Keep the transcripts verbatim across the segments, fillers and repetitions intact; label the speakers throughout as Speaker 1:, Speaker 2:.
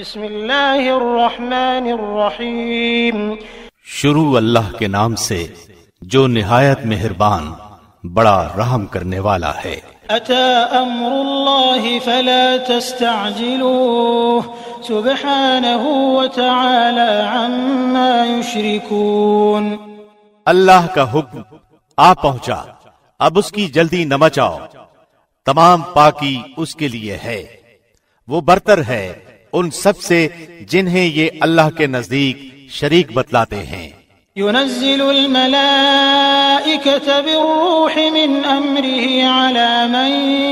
Speaker 1: بسم اللہ الرحمن الرحیم.
Speaker 2: شروع اللہ کے نام سے جو نہایت مہربان بڑا رحم کرنے والا ہے.
Speaker 1: اتی امر اللہ فلا تستعجلوه سبحانہ وتعالی عما یشرکون.
Speaker 2: اللہ کا حکم آ پہنچا، اب اس کی جلدی نہ مچاؤ، تمام پاکی اس کے لیے ہے، وہ برتر ہے ان سب سے جنہیں یہ اللہ کے نزدیک شریک بتلاتے ہیں.
Speaker 1: ينزل الملائكة بالروح من أمره على من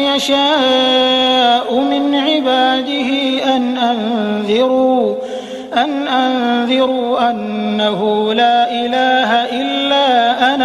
Speaker 1: يشاء من عباده أن أنذروا أن أنذروا أنه لا إله إلا أنا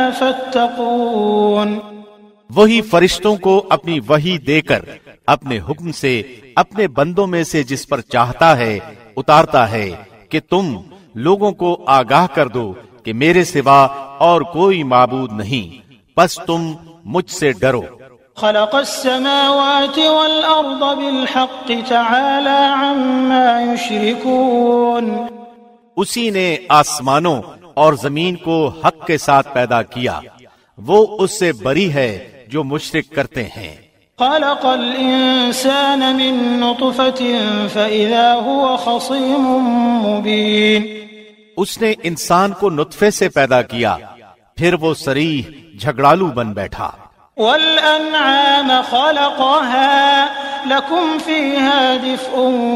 Speaker 1: فاتقون.
Speaker 2: وہی فرشتوں کو اپنی وحی دے کر اپنے حکم سے اپنے بندوں میں سے جس پر چاہتا ہے اتارتا ہے کہ تم لوگوں کو آگاہ کر دو کہ میرے سوا اور کوئی معبود نہیں، پس تم مجھ سے ڈرو.
Speaker 1: خلق السماوات والأرض بالحق تعالى عما يشركون.
Speaker 2: اسی نے آسمانوں اور زمین کو حق کے ساتھ پیدا کیا، وہ اس سے بری ہے جو مشرک کرتے ہیں.
Speaker 1: خلق الانسان من نطفة فإذا هو خصيم مبين.
Speaker 2: اس نے انسان کو نطفے سے پیدا کیا، پھر وہ صریح جھگڑالو بن بیٹھا.
Speaker 1: والانعام خلقها لكم فيها دفء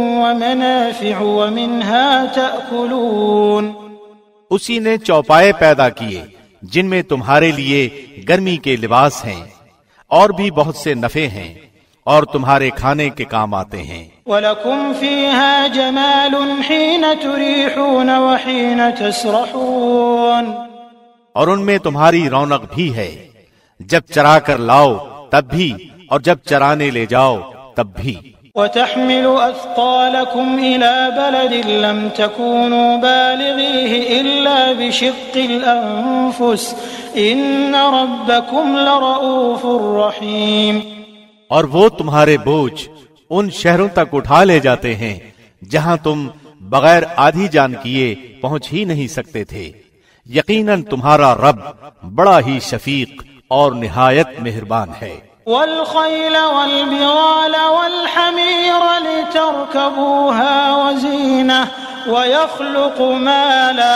Speaker 1: ومنافع ومنها تأكلون.
Speaker 2: اسی نے چوپائے پیدا کیے جن میں تمہارے لیے گرمی کے لباس ہیں اور بھی بہت سے نفع ہیں اور تمہارے کھانے کے کام آتے ہیں.
Speaker 1: وَلَكُمْ فِيهَا جَمَالٌ حِينَ تُرِيحُونَ وَحِينَ تَسْرَحُونَ.
Speaker 2: اور ان میں تمہاری رونق بھی ہے، جب چرا کر لاؤ تب بھی اور جب چرانے لے جاؤ تب بھی.
Speaker 1: وَتَحْمِلُ أَثْقَالَكُمْ إِلَى بَلَدٍ لَمْ تَكُونُوا بَالِغِيهِ إِلَّا بِشِقِّ الْأَنفُسِ إِنَّ رَبَّكُمْ لَرَءُوفٌ رَحِيمٌ.
Speaker 2: اور وہ تمہارے بوجھ ان شہروں تک اٹھا لے جاتے ہیں جہاں تم بغیر آدھی جان کیے پہنچ ہی نہیں سکتے تھے. یقیناً تمہارا رب بڑا ہی شفیق اور نہایت مہربان ہے.
Speaker 1: والخيل والبغال والحمير لتركبوها وزينة ويخلق ما لا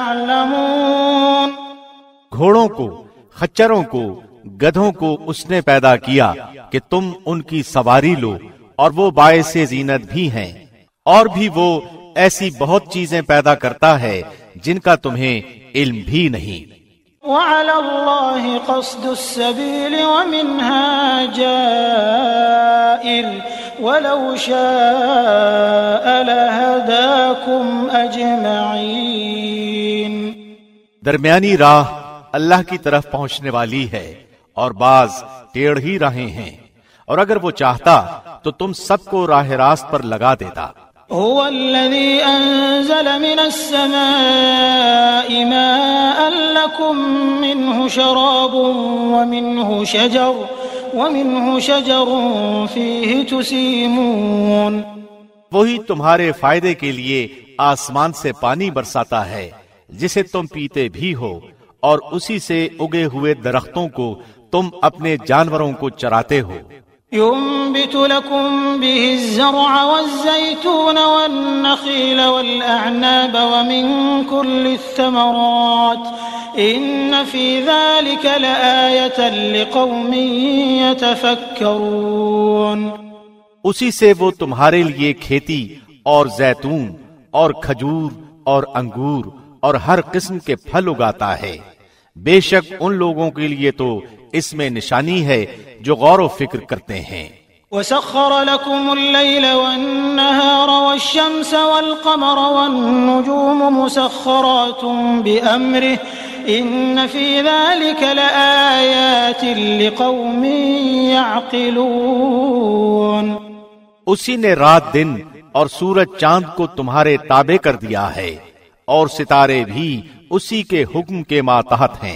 Speaker 1: تعلمون.
Speaker 2: گھوڑوں کو، خچروں کو، گدھوں کو اس نے پیدا کیا کہ تم ان کی سواری لو، اور وہ باعث زینت بھی ہیں، اور بھی وہ ایسی بہت چیزیں پیدا کرتا ہے جن کا تمہیں علم بھی نہیں.
Speaker 1: وعلى الله قصد السبيل ومنها جائر ولو شاء لهداكم أجمعين.
Speaker 2: درمیانی راہ اللہ کی طرف پہنچنے والی ہے اور بعض ٹیڑھی راہیں ہیں، اور اگر وہ چاہتا تو تم سب کو راہ راست پر لگا دیتا.
Speaker 1: هو الذي أنزل من السماء ماء لكم منه شراب ومنه شجر ومنه شجر فيه تسيمون.
Speaker 2: وہی تمہارے فائدے کے لیے آسمان سے پانی برساتا ہے جسے تم پیتے بھی ہو، اور اسی سے اگے ہوئے درختوں کو تم اپنے جانوروں کو چراتے ہو.
Speaker 1: ينبت لكم به الزرع والزيتون والنخيل والأعناب ومن كل الثمرات إن في ذلك لآية لقوم يتفكرون.
Speaker 2: اسی سے وہ تمہارے لیے کھیتی اور زیتون اور کھجور اور انگور اور ہر قسم کے پھل اگاتا ہے. بے شک ان لوگوں کے لیے تو اس میں نشانی ہے جو غور و فکر کرتے ہیں.
Speaker 1: وسخر لكم الليل والنهار والشمس والقمر والنجوم مسخرات بأمره إن في ذلك لآيات لقوم يعقلون.
Speaker 2: اسی نے رات دن اور سورج چاند کو تمہارے تابع کر دیا ہے، اور ستارے بھی اسی کے حکم کے ماتحت ہیں.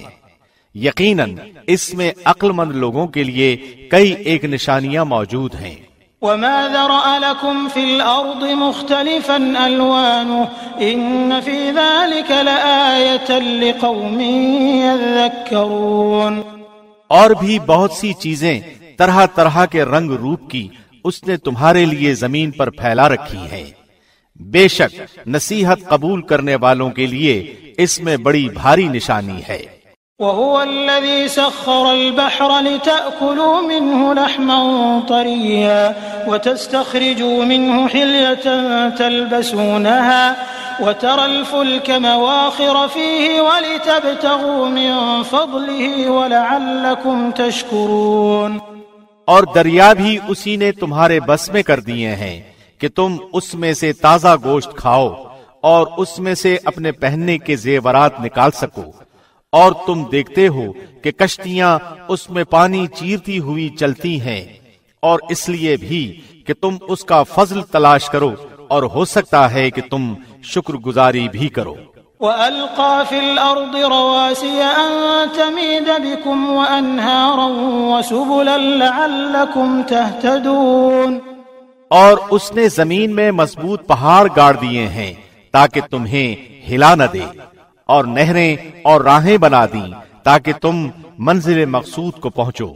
Speaker 2: یقیناً اس میں عقل مند لوگوں کے لیے کئی ایک نشانیاں موجود ہیں.
Speaker 1: وما ذرأ لكم في الأرض مختلفا ألوانه إن في ذلك لآية لقوم يذكرون۔
Speaker 2: اور بھی بہت سی چیزیں طرح طرح کے رنگ روپ کی اس نے تمہارے لیے زمین پر پھیلا رکھی ہیں، بے شک نصیحت قبول کرنے والوں کے لیے اس میں بڑی بھاری نشانی ہے۔
Speaker 1: وهو الذي سخر البحر لتأكلوا منه لحما طريا وتستخرجوا منه حلية تلبسونها وترى الفلك مواخر فيه ولتبتغوا من فضله ولعلكم تشكرون۔
Speaker 2: اور دریا بھی اسی نے تمہارے بس میں کر دیے ہیں کہ تم اس میں سے تازہ گوشت کھاؤ اور اس میں سے اپنے پہننے کے زیورات نکال سکو، اور تم دیکھتے ہو کہ کشتیاں اس میں پانی چیرتی ہوئی چلتی ہیں، اور اس لیے بھی کہ تم اس کا فضل تلاش کرو، اور ہو سکتا ہے کہ تم شکر گزاری بھی کرو۔
Speaker 1: وَأَلْقَى فِي الْأَرْضِ رَوَاسِيَ أَن تَمِيدَ بِكُمْ وَأَنْهَارًا وَسُبُلًا لَعَلَّكُمْ تَهْتَدُونَ۔
Speaker 2: اور اس نے زمین میں مضبوط پہاڑ گاڑ دیے ہیں تاکہ تمہیں ہلا نہ دے، اور نہریں اور راہیں بنا دیں تاکہ تم منزل مقصود کو پہنچو۔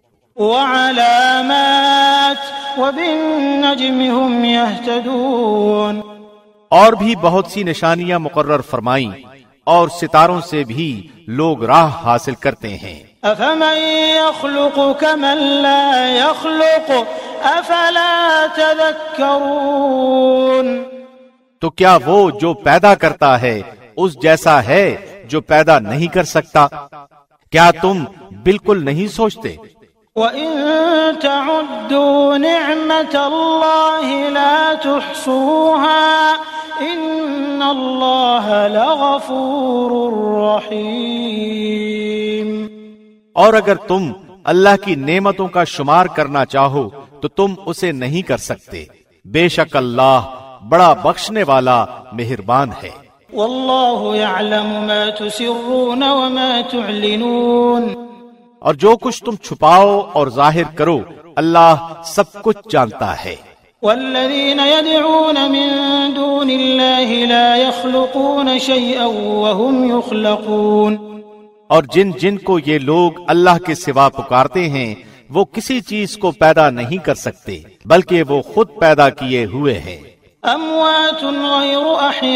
Speaker 1: وَعَلَامَاتٍ وَبِالنَّجْمِ هُمْ يَهْتَدُونَ۔
Speaker 2: اور بھی بہت سی نشانیاں مقرر فرمائیں، اور ستاروں سے بھی لوگ راہ حاصل کرتے ہیں۔
Speaker 1: أَفَمَن يَخْلُقُ كَمَن لَّا يَخْلُقُ أَفَلَا تَذَكَّرُونَ۔
Speaker 2: تو کیا وہ جو پیدا کرتا ہے اس جیسا ہے جو پیدا نہیں کر سکتا؟ کیا تم بالکل نہیں سوچتے؟
Speaker 1: وَإِن تَعُدُّوا نِعْمَةَ اللَّهِ لَا تُحْصُوهَا إِنَّ اللَّهَ لَغَفُورٌ رَّحِيمٌ۔
Speaker 2: اور اگر تم اللہ کی نعمتوں کا شمار کرنا چاہو تو تم اسے نہیں کر سکتے، بے شک اللہ بڑا بخشنے والا مہربان ہے۔
Speaker 1: واللہ یعلم ما تسرون وما تعلنون۔
Speaker 2: اور جو کچھ تم چھپاؤ اور ظاہر کرو اللہ سب کچھ جانتا ہے۔
Speaker 1: والذین يدعون من دون اللہ لا يخلقون شيئا وهم يخلقون۔
Speaker 2: اور جن جن کو یہ لوگ اللہ کے سوا پکارتے ہیں وہ کسی چیز کو پیدا نہیں کر سکتے بلکہ وہ خود پیدا کیے ہوئے ہیں۔
Speaker 1: اموات غیر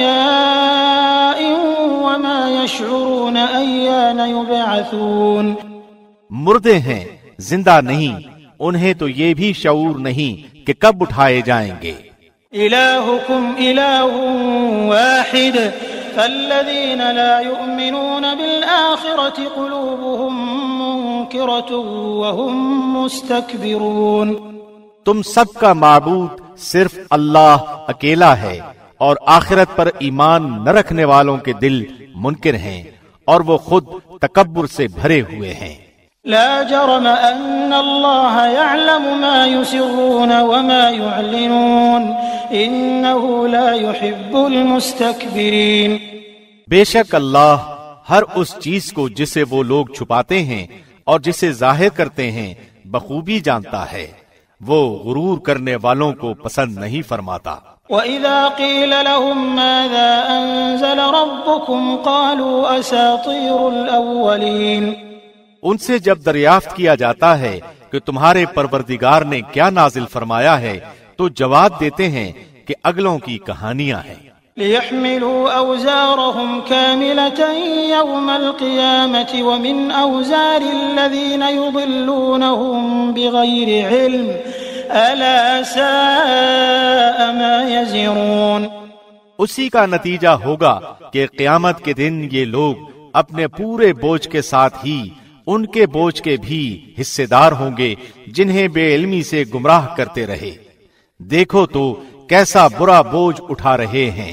Speaker 1: احیاء وما يشعرون ایان یبعثون۔
Speaker 2: مردے ہیں، زندہ نہیں، انہیں تو یہ بھی شعور نہیں کہ کب اٹھائے جائیں گے۔
Speaker 1: الہکم الہ واحد فالذین لا یؤمنون بالآخرة قلوبهم منکرة وهم مستکبرون۔
Speaker 2: تم سب کا معبود صرف اللہ اکیلا ہے، اور آخرت پر ایمان نہ رکھنے والوں کے دل منکر ہیں اور وہ خود تکبر سے بھرے ہوئے ہیں۔
Speaker 1: لا جرم ان اللہ يعلم ما يسرون وما يعلنون انه لا يحب المستكبرین۔
Speaker 2: بے شک اللہ ہر اس چیز کو جسے وہ لوگ چھپاتے ہیں اور جسے ظاہر کرتے ہیں بخوبی جانتا ہے، وہ غرور کرنے والوں کو پسند نہیں فرماتا۔
Speaker 1: وَإِذَا قِيلَ لَهُم مَّاذَا أَنزَلَ رَبُّكُمْ قَالُوا أَسَاطِيرُ الْأَوَّلِينَ۔
Speaker 2: ان سے جب دریافت کیا جاتا ہے کہ تمہارے پروردگار نے کیا نازل فرمایا ہے تو جواب دیتے ہیں کہ اگلوں کی کہانیاں ہیں۔
Speaker 1: لِيَحْمِلُوا أَوْزَارَهُمْ كَامِلَةً يَوْمَ الْقِيَامَةِ وَمِنْ أَوْزَارِ الَّذِينَ يُضِلُّونَهُمْ بِغَيْرِ عِلْمٍ أَلَا سَاءَ مَا يَزِرُونَ۔
Speaker 2: اسی کا نتیجہ ہوگا کہ قیامت کے دن یہ لوگ اپنے پورے بوجھ کے ساتھ ہی ان کے بوجھ کے بھی حصے دار ہوں گے جنہیں بے علمی سے گمراہ کرتے رہے۔ دیکھو تو کیسا برا بوجھ اٹھا رہے ہیں۔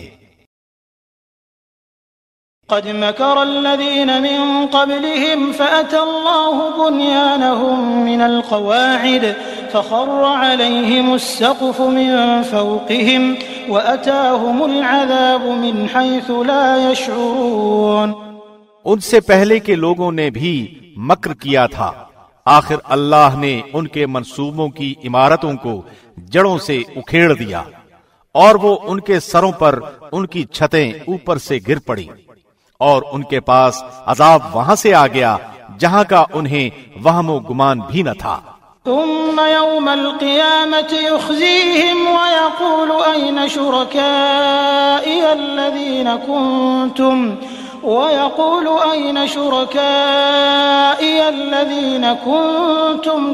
Speaker 1: قد مكر الذين من قبلهم فأتى الله بنيانهم من القواعد فخر عليهم السقف من فوقهم وأتاهم العذاب من حيث لا يشعرون۔
Speaker 2: ان سے پہلے کے لوگوں نے بھی مکر کیا تھا، آخر اللہ نے ان کے منصوبوں کی عمارتوں کو جڑوں سے اکھیڑ دیا اور وہ ان کے سروں پر ان کی چھتیں اوپر سے گر پڑی اور ان کے پاس عذاب وہاں سے آ گیا جہاں کا انہیں وہم و گمان بھی نہ تھا۔
Speaker 1: ثم يوم القيامة يخزيهم ويقول أين شركائي الذين كنتم ويقول أين شركائي الذين كنتم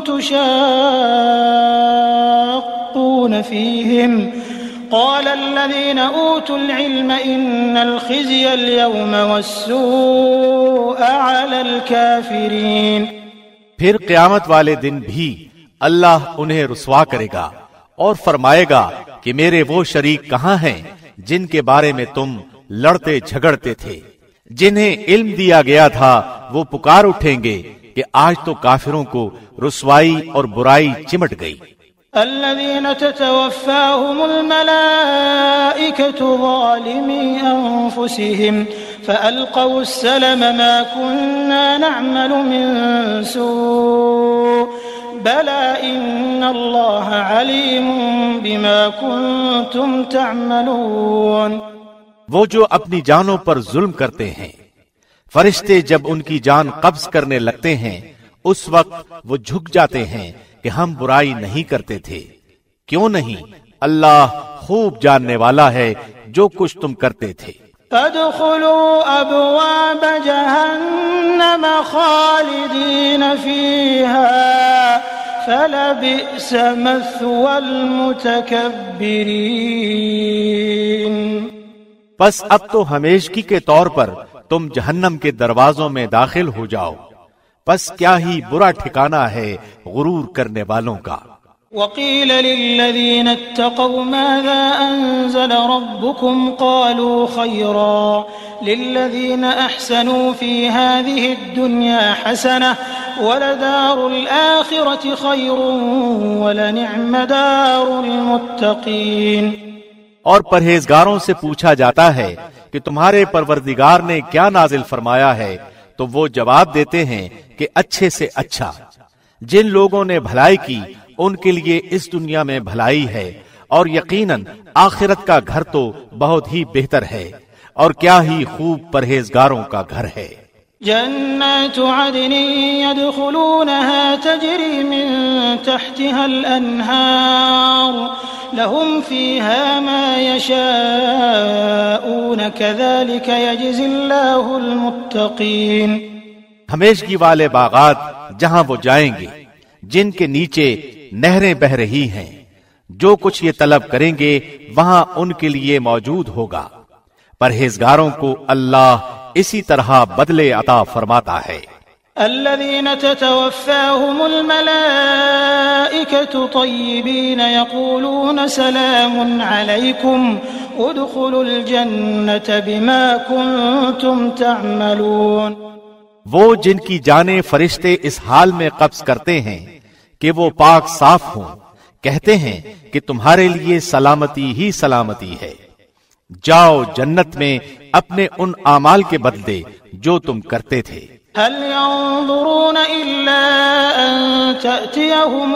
Speaker 1: تشاقون فيهم قال الذين أوتوا العلم إن الخزي اليوم والسوء على الكافرين۔
Speaker 2: پھر قیامت والے دن بھی اللہ انہیں رسوا کرے گا اور فرمائے گا کہ میرے وہ شریک کہاں ہیں جن کے بارے میں تم لڑتے جھگڑتے تھے، جنہیں علم دیا گیا تھا وہ پکار اٹھیں گے کہ آج تو کافروں کو رسوائی اور برائی چمٹ گئی۔
Speaker 1: الذين تتوفاهم الملائكة ظالمي أنفسهم فألقوا السلم ما كنا نعمل من سوء بلى إن الله عليم بما كنتم تعملون۔
Speaker 2: وہ جو اپنی جانوں پر ظلم کرتے ہیں، فرشتے جب ان کی جان قبض کرنے لگتے ہیں اس وقت وہ جھک جاتے ہیں کہ ہم برائی نہیں کرتے تھے۔ کیوں نہیں؟ اللہ خوب جاننے والا ہے جو کچھ تم کرتے تھے۔
Speaker 1: فادخلوا ابواب جہنم خالدین فیہا فلبئس مثوى المتکبرین۔
Speaker 2: پس اب تو ہمیشگی کے طور پر تم جہنم کے دروازوں میں داخل ہو جاؤ، پس کیا ہی برا ٹھکانہ ہے غرور کرنے والوں کا۔
Speaker 1: وقیل للذین اتقوا ماذا انزل ربکم قالوا خیرا للذین احسنوا فی هذه الدنیا حسنة ولدار الآخرة خیر ولنعم دار المتقین۔
Speaker 2: اور پرہیزگاروں سے پوچھا جاتا ہے کہ تمہارے پروردگار نے کیا نازل فرمایا ہے، تو وہ جواب دیتے ہیں کہ اچھے سے اچھا۔ جن لوگوں نے بھلائی کی ان کے لیے اس دنیا میں بھلائی ہے اور یقیناً آخرت کا گھر تو بہت ہی بہتر ہے، اور کیا ہی خوب پرہیزگاروں کا گھر ہے۔
Speaker 1: جنات عدن يدخلونها تجري من تحتها الأنهار لهم فيها ما يشاءون كذلك يجزي الله المتقين۔
Speaker 2: ہمیشگی والے باغات جہاں وہ جائیں گے، جن کے نیچے نہریں بہ رہی ہیں، جو کچھ یہ طلب کریں گے وہاں ان کے لیے موجود ہوگا۔ پرہیزگاروں کو اللہ اسی طرح بدلے عطا فرماتا ہے۔
Speaker 1: الذين تتوفاهم الملائكة طيبين يقولون سلام عليكم ادخلوا الجنة بما كنتم تعملون۔
Speaker 2: وہ جن کی جانیں فرشتے اس حال میں قبض کرتے ہیں کہ وہ پاک صاف ہوں، کہتے ہیں کہ تمہارے لیے سلامتی ہی سلامتی ہے، جاؤ جنت میں اپنے ان اعمال کے بدلے جو تم کرتے تھے۔
Speaker 1: هل ينظرون إلا أن تأتيهم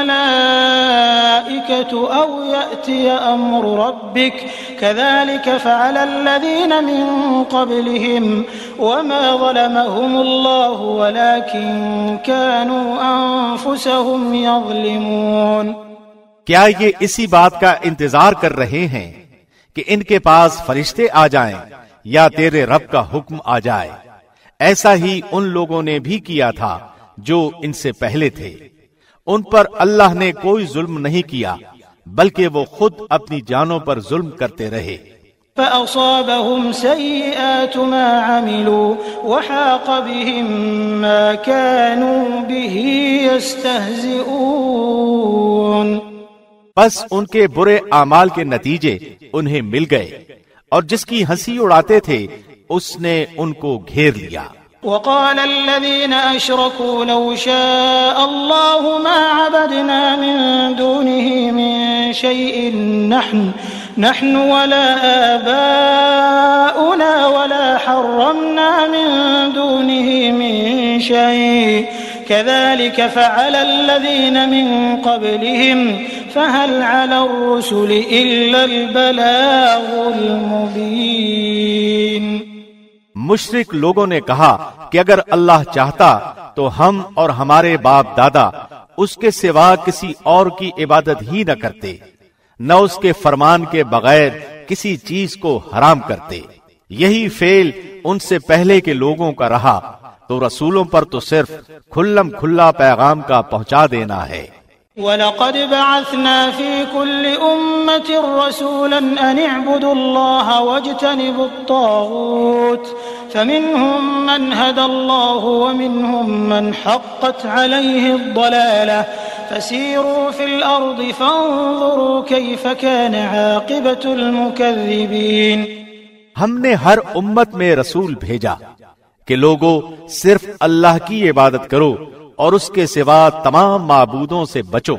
Speaker 1: الملائكة أو يأتي أمر ربك كذلك فعل الذين من قبلهم وما ظلمهم الله ولكن كانوا أنفسهم يظلمون۔
Speaker 2: کیا یہ اسی بات کا انتظار کر رہے ہیں کہ ان کے پاس فرشتے آ جائیں یا تیرے رب کا حکم آ جائے؟ ایسا ہی ان لوگوں نے بھی کیا تھا جو ان سے پہلے تھے، ان پر اللہ نے کوئی ظلم نہیں کیا بلکہ وہ خود اپنی جانوں پر ظلم کرتے رہے۔
Speaker 1: فأصابهم سيئات ما عملوا وحاق بهم ما كانوا به يستهزئون۔
Speaker 2: پس ان کے برے اعمال کے نتیجے انہیں مل گئے اور جس کی ہنسی اڑاتے تھے اس نے ان کو گھیر لیا۔
Speaker 1: وقال الذين أشركوا لو شاء الله ما عبدنا من دونه من شيء نحن نحن ولا آباؤنا ولا حرمنا من دونه من شيء كذلك فعل الذين من قبلهم فهل على الرسل إلا البلاغ المبين۔
Speaker 2: مشرک لوگوں نے کہا کہ اگر اللہ چاہتا تو ہم اور ہمارے باپ دادا اس کے سوا کسی اور کی عبادت ہی نہ کرتے، نہ اس کے فرمان کے بغیر کسی چیز کو حرام کرتے۔ یہی فعل ان سے پہلے کے لوگوں کا رہا، تو رسولوں پر تو صرف کھلم کھلا پیغام کا پہنچا دینا ہے۔
Speaker 1: وَلَقَدْ بَعَثْنَا فِي كُلِّ أُمَّةٍ رَّسُولًا أَنِ اعْبُدُوا اللَّهَ وَاجْتَنِبُوا الطَّاغُوتَ فَمِنْهُمْ مَنْ هَدَى اللَّهُ وَمِنْهُمْ مَنْ حَقَّتْ عَلَيْهِ الضَّلَالَةُ فَسِيرُوا فِي الْأَرْضِ فَانظُرُوا كَيْفَ كَانَ عَاقِبَةُ الْمُكَذِّبِينَ۔
Speaker 2: ہم نے ہر امت میں رسول بھیجا کہ لوگو صرف اللہ کی عبادت کرو اور اس کے سوا تمام معبودوں سے بچو۔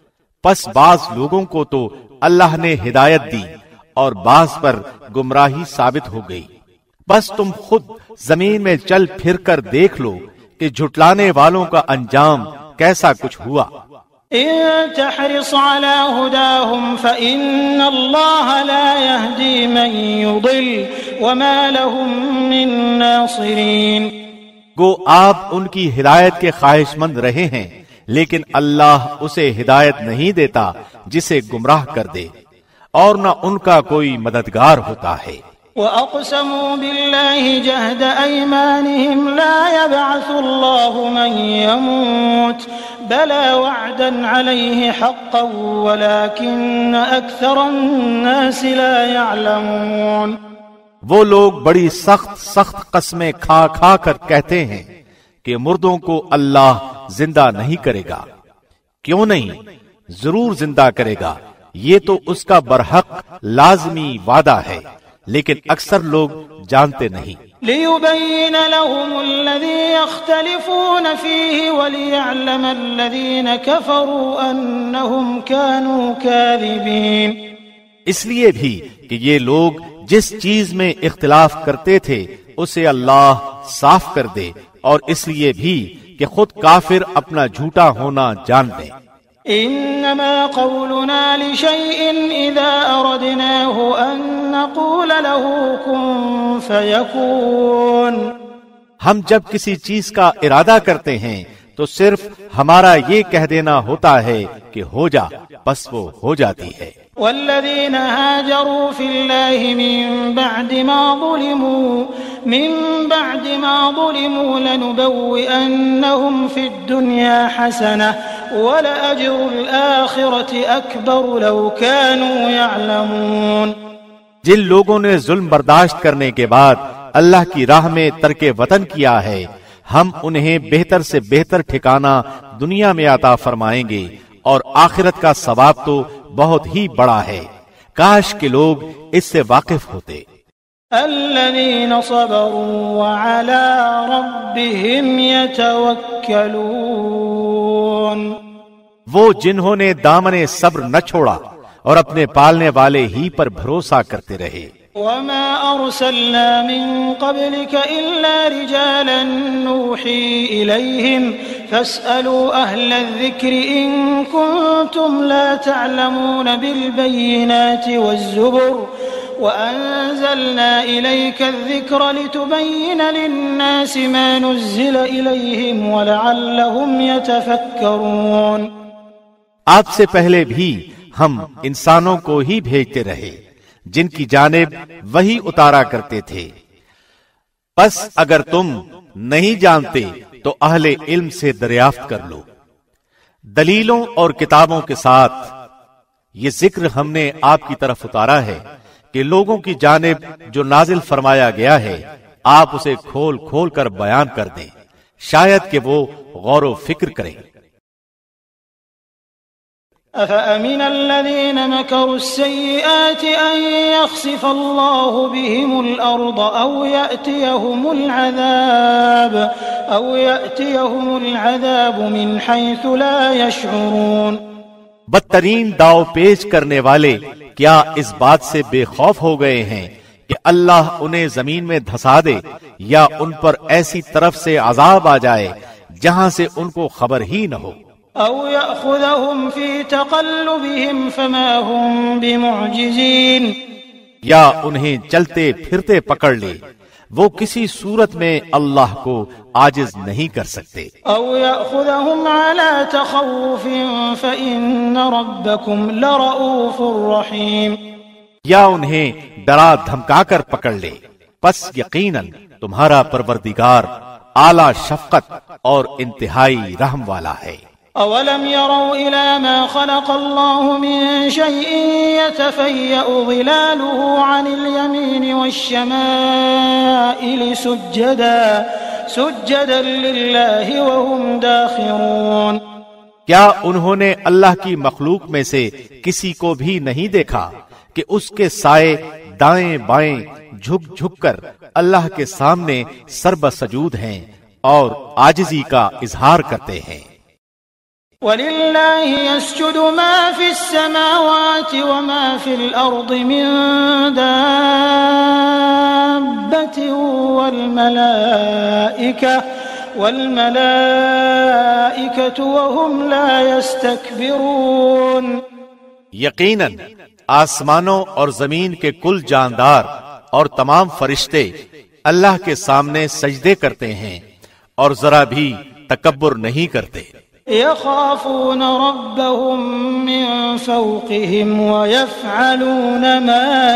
Speaker 2: پس بعض لوگوں کو تو اللہ نے ہدایت دی اور بعض پر گمراہی ثابت ہو گئی۔ بس تم خود زمین میں چل پھر کر دیکھ لو کہ جھٹلانے والوں کا انجام کیسا کچھ ہوا۔
Speaker 1: إن تحرص على هداهم فإن الله لا يهدي من يضل وما لهم من ناصرين۔
Speaker 2: گو آپ ان کی ہدایت کے خواہش مند رہے ہیں، لیکن اللہ اسے ہدایت نہیں دیتا جسے گمراہ کر دے، اور نہ ان کا کوئی مددگار ہوتا ہے۔
Speaker 1: وَأَقْسَمُوا بِاللَّهِ جَهْدَ أَيْمَانِهِمْ لَا يَبْعَثُ اللَّهُ مَن يَمُوتُ بَلَى وَعْدًا عَلَيْهِ حَقًّا وَلَكِنَّ أَكْثَرَ النَّاسِ لَا يَعْلَمُونَ۔
Speaker 2: وہ لوگ بڑی سخت سخت قسمیں کھا کھا کر کہتے ہیں کہ مردوں کو اللہ زندہ نہیں کرے گا۔ کیوں نہیں؟ ضرور زندہ کرے گا، یہ تو اس کا برحق لازمی وعدہ ہے، لیکن اکثر لوگ جانتے نہیں۔
Speaker 1: لِيُبَيِّنَ لَهُمُ الَّذِي يَخْتَلِفُونَ فِيهِ وَلِيَعْلَمَ الَّذِينَ كَفَرُوا أَنَّهُمْ كَانُوا كَاذِبِينَ۔
Speaker 2: اس لیے بھی کہ یہ لوگ جس چیز میں اختلاف کرتے تھے اسے اللہ صاف کر دے، اور اس لیے بھی کہ خود کافر اپنا جھوٹا ہونا جان لیں۔
Speaker 1: انما قولنا لشيء اذا اردناه ان نقول له كن فيكون۔
Speaker 2: ہم جب کسی چیز کا ارادہ کرتے ہیں تو صرف ہمارا یہ کہہ دینا ہوتا ہے کہ ہو جا، بس وہ ہو جاتی ہے۔
Speaker 1: والذين هاجروا في الله من بعد ما ظلموا من بعد ما ظلموا لنبوئنهم في الدنيا حسنة ولأجر الآخرة أكبر لو كانوا يعلمون۔
Speaker 2: جن لوگوں نے ظلم برداشت کرنے کے بعد اللہ کی راہ میں ترک وطن کیا ہے، ہم انہیں بہتر سے بہتر ٹھکانہ دنیا میں عطا فرمائیں گے، اور آخرت کا ثواب تو بہت ہی بڑا ہے۔ کاش کہ لوگ اس سے واقف ہوتے۔
Speaker 1: الذين صبروا وعلى ربهم يتوكلون۔
Speaker 2: وہ جنہوں نے دامن صبر نہ چھوڑا اور اپنے پالنے والے ہی پر بھروسہ کرتے رہے۔
Speaker 1: وما أرسلنا من قبلك إلا رجالا نوحي إليهم فاسألوا أهل الذكر إن كنتم لا تعلمون بالبينات والزبر وأنزلنا إليك الذكر لتبين للناس ما نزل إليهم ولعلهم يتفكرون۔
Speaker 2: آپ سے پہلے بھی ہم انسانوں کو ہی بھیجتے رہے جن کی جانب وہی اتارا کرتے تھے۔ پس اگر تم نہیں جانتے تو اہل علم سے دریافت کر لو۔ دلیلوں اور کتابوں کے ساتھ یہ ذکر ہم نے آپ کی طرف اتارا ہے کہ لوگوں کی جانب جو نازل فرمایا گیا ہے آپ اسے کھول کھول کر بیان کر دیں، شاید کہ وہ غور و فکر کریں۔
Speaker 1: أفأمن الذين مكروا السيئات أن يخسف الله بهم الأرض أو يأتيهم العذاب أو يأتيهم العذاب من حيث لا يشعرون۔
Speaker 2: بدترین داؤ پیش کرنے والے کیا اس بات سے بے خوف ہو گئے ہیں کہ اللہ انہیں زمین میں دھسا دے یا ان پر ایسی طرف سے عذاب آ جائے جہاں سے ان کو خبر ہی نہ ہو.
Speaker 1: او یأخذہم فی تقلبہم فما ہم بمعجزین،
Speaker 2: یا انہیں چلتے پھرتے پکڑ لے، وہ کسی صورت میں اللہ کو عاجز نہیں کر سکتے.
Speaker 1: او یأخذہم علی تخوف فإن ربکم لرؤوف رحیم،
Speaker 2: یا انہیں ڈرا دھمکا کر پکڑ لے، پس یقیناً تمہارا پروردگار اعلی شفقت اور انتہائی رحم والا ہے.
Speaker 1: اولم يروا الى ما خلق الله من شيء يتفيأ ظلاله عن اليمين والشمائل سجدا سجدا لله وهم داخرون،
Speaker 2: کیا انہوں نے اللہ کی مخلوق میں سے کسی کو بھی نہیں دیکھا کہ اس کے سائے دائیں بائیں جھک جھک کر اللہ کے سامنے سرب سجود ہیں اور عاجزی کا اظہار کرتے ہیں.
Speaker 1: وَلِلَّهِ يَسْجُدُ مَا فِي السَّمَاوَاتِ وَمَا فِي الْأَرْضِ مِن دَابَّةٍ وَالْمَلَائِكَةُ وَالْمَلَائِكَةُ وَهُمْ لَا يَسْتَكْبِرُونَ،
Speaker 2: یقیناً آسمانوں اور زمین کے کل جاندار اور تمام فرشتے اللہ کے سامنے سجدے کرتے ہیں اور ذرا بھی تکبر نہیں کرتے.
Speaker 1: يخافون ربهم من فوقهم ويفعلون ما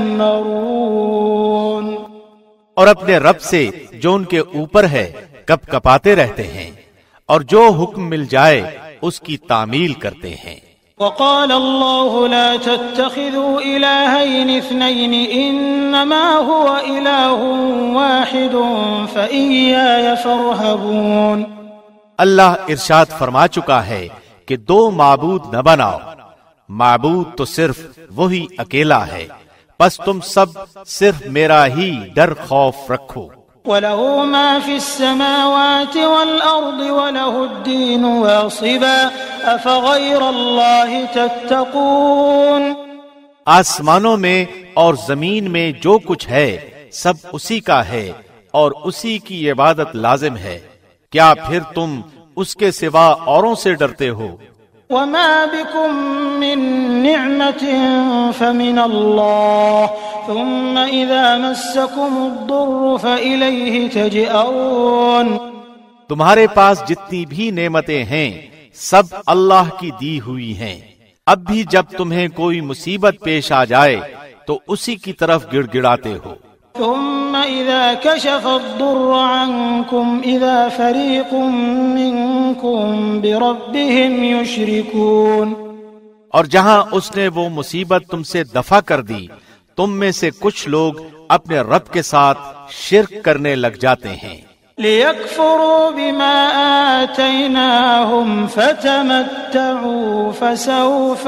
Speaker 1: يؤمرون،
Speaker 2: اور اپنے رب سے جو ان کے اوپر ہے کپ کپاتے رہتے ہیں اور جو حکم مل جائے اس کی تعمیل کرتے ہیں.
Speaker 1: وقال الله لا تتخذوا إلهين اثنين إنما هو إله واحد فإياي فارهبون،
Speaker 2: اللہ ارشاد فرما چکا ہے کہ دو معبود نہ بناؤ، معبود تو صرف وہی اکیلا ہے، پس تم سب صرف میرا ہی ڈر خوف رکھو.
Speaker 1: وَلَهُ مَا فِي السَّمَاوَاتِ وَالْأَرْضِ وَلَهُ الدِّينُ وَاصِبًا أَفَغَيْرَ اللَّهِ تَتَّقُونَ،
Speaker 2: آسمانوں میں اور زمین میں جو کچھ ہے سب اسی کا ہے اور اسی کی عبادت لازم ہے، کیا پھر تم اس کے سوا اوروں سے ڈرتے ہو؟
Speaker 1: وَمَا بِكُم مِّن نِّعْمَةٍ فَمِنَ اللَّهِ ثُمَّ إِذَا مَسَّكُمُ الضُّرُّ فَإِلَيْهِ تَجْأَرُونَ،
Speaker 2: تمہارے پاس جتنی بھی نعمتیں ہیں سب اللہ کی دی ہوئی ہیں، اب بھی جب تمہیں کوئی مصیبت پیش آ جائے تو اسی کی طرف گڑ گڑاتے ہو.
Speaker 1: ثم إذا كشف الضر عنكم إذا فريق منكم بربهم يشركون،
Speaker 2: اور جہاں اس نے وہ مصیبت تم سے دفع کر دی تم میں سے کچھ لوگ اپنے رب کے ساتھ شرک کرنے لگ جاتے ہیں.
Speaker 1: لِيَكْفُرُوا بِمَا آتَيْنَاهُمْ فَتَمَتَّعُوا فَسَوْفَ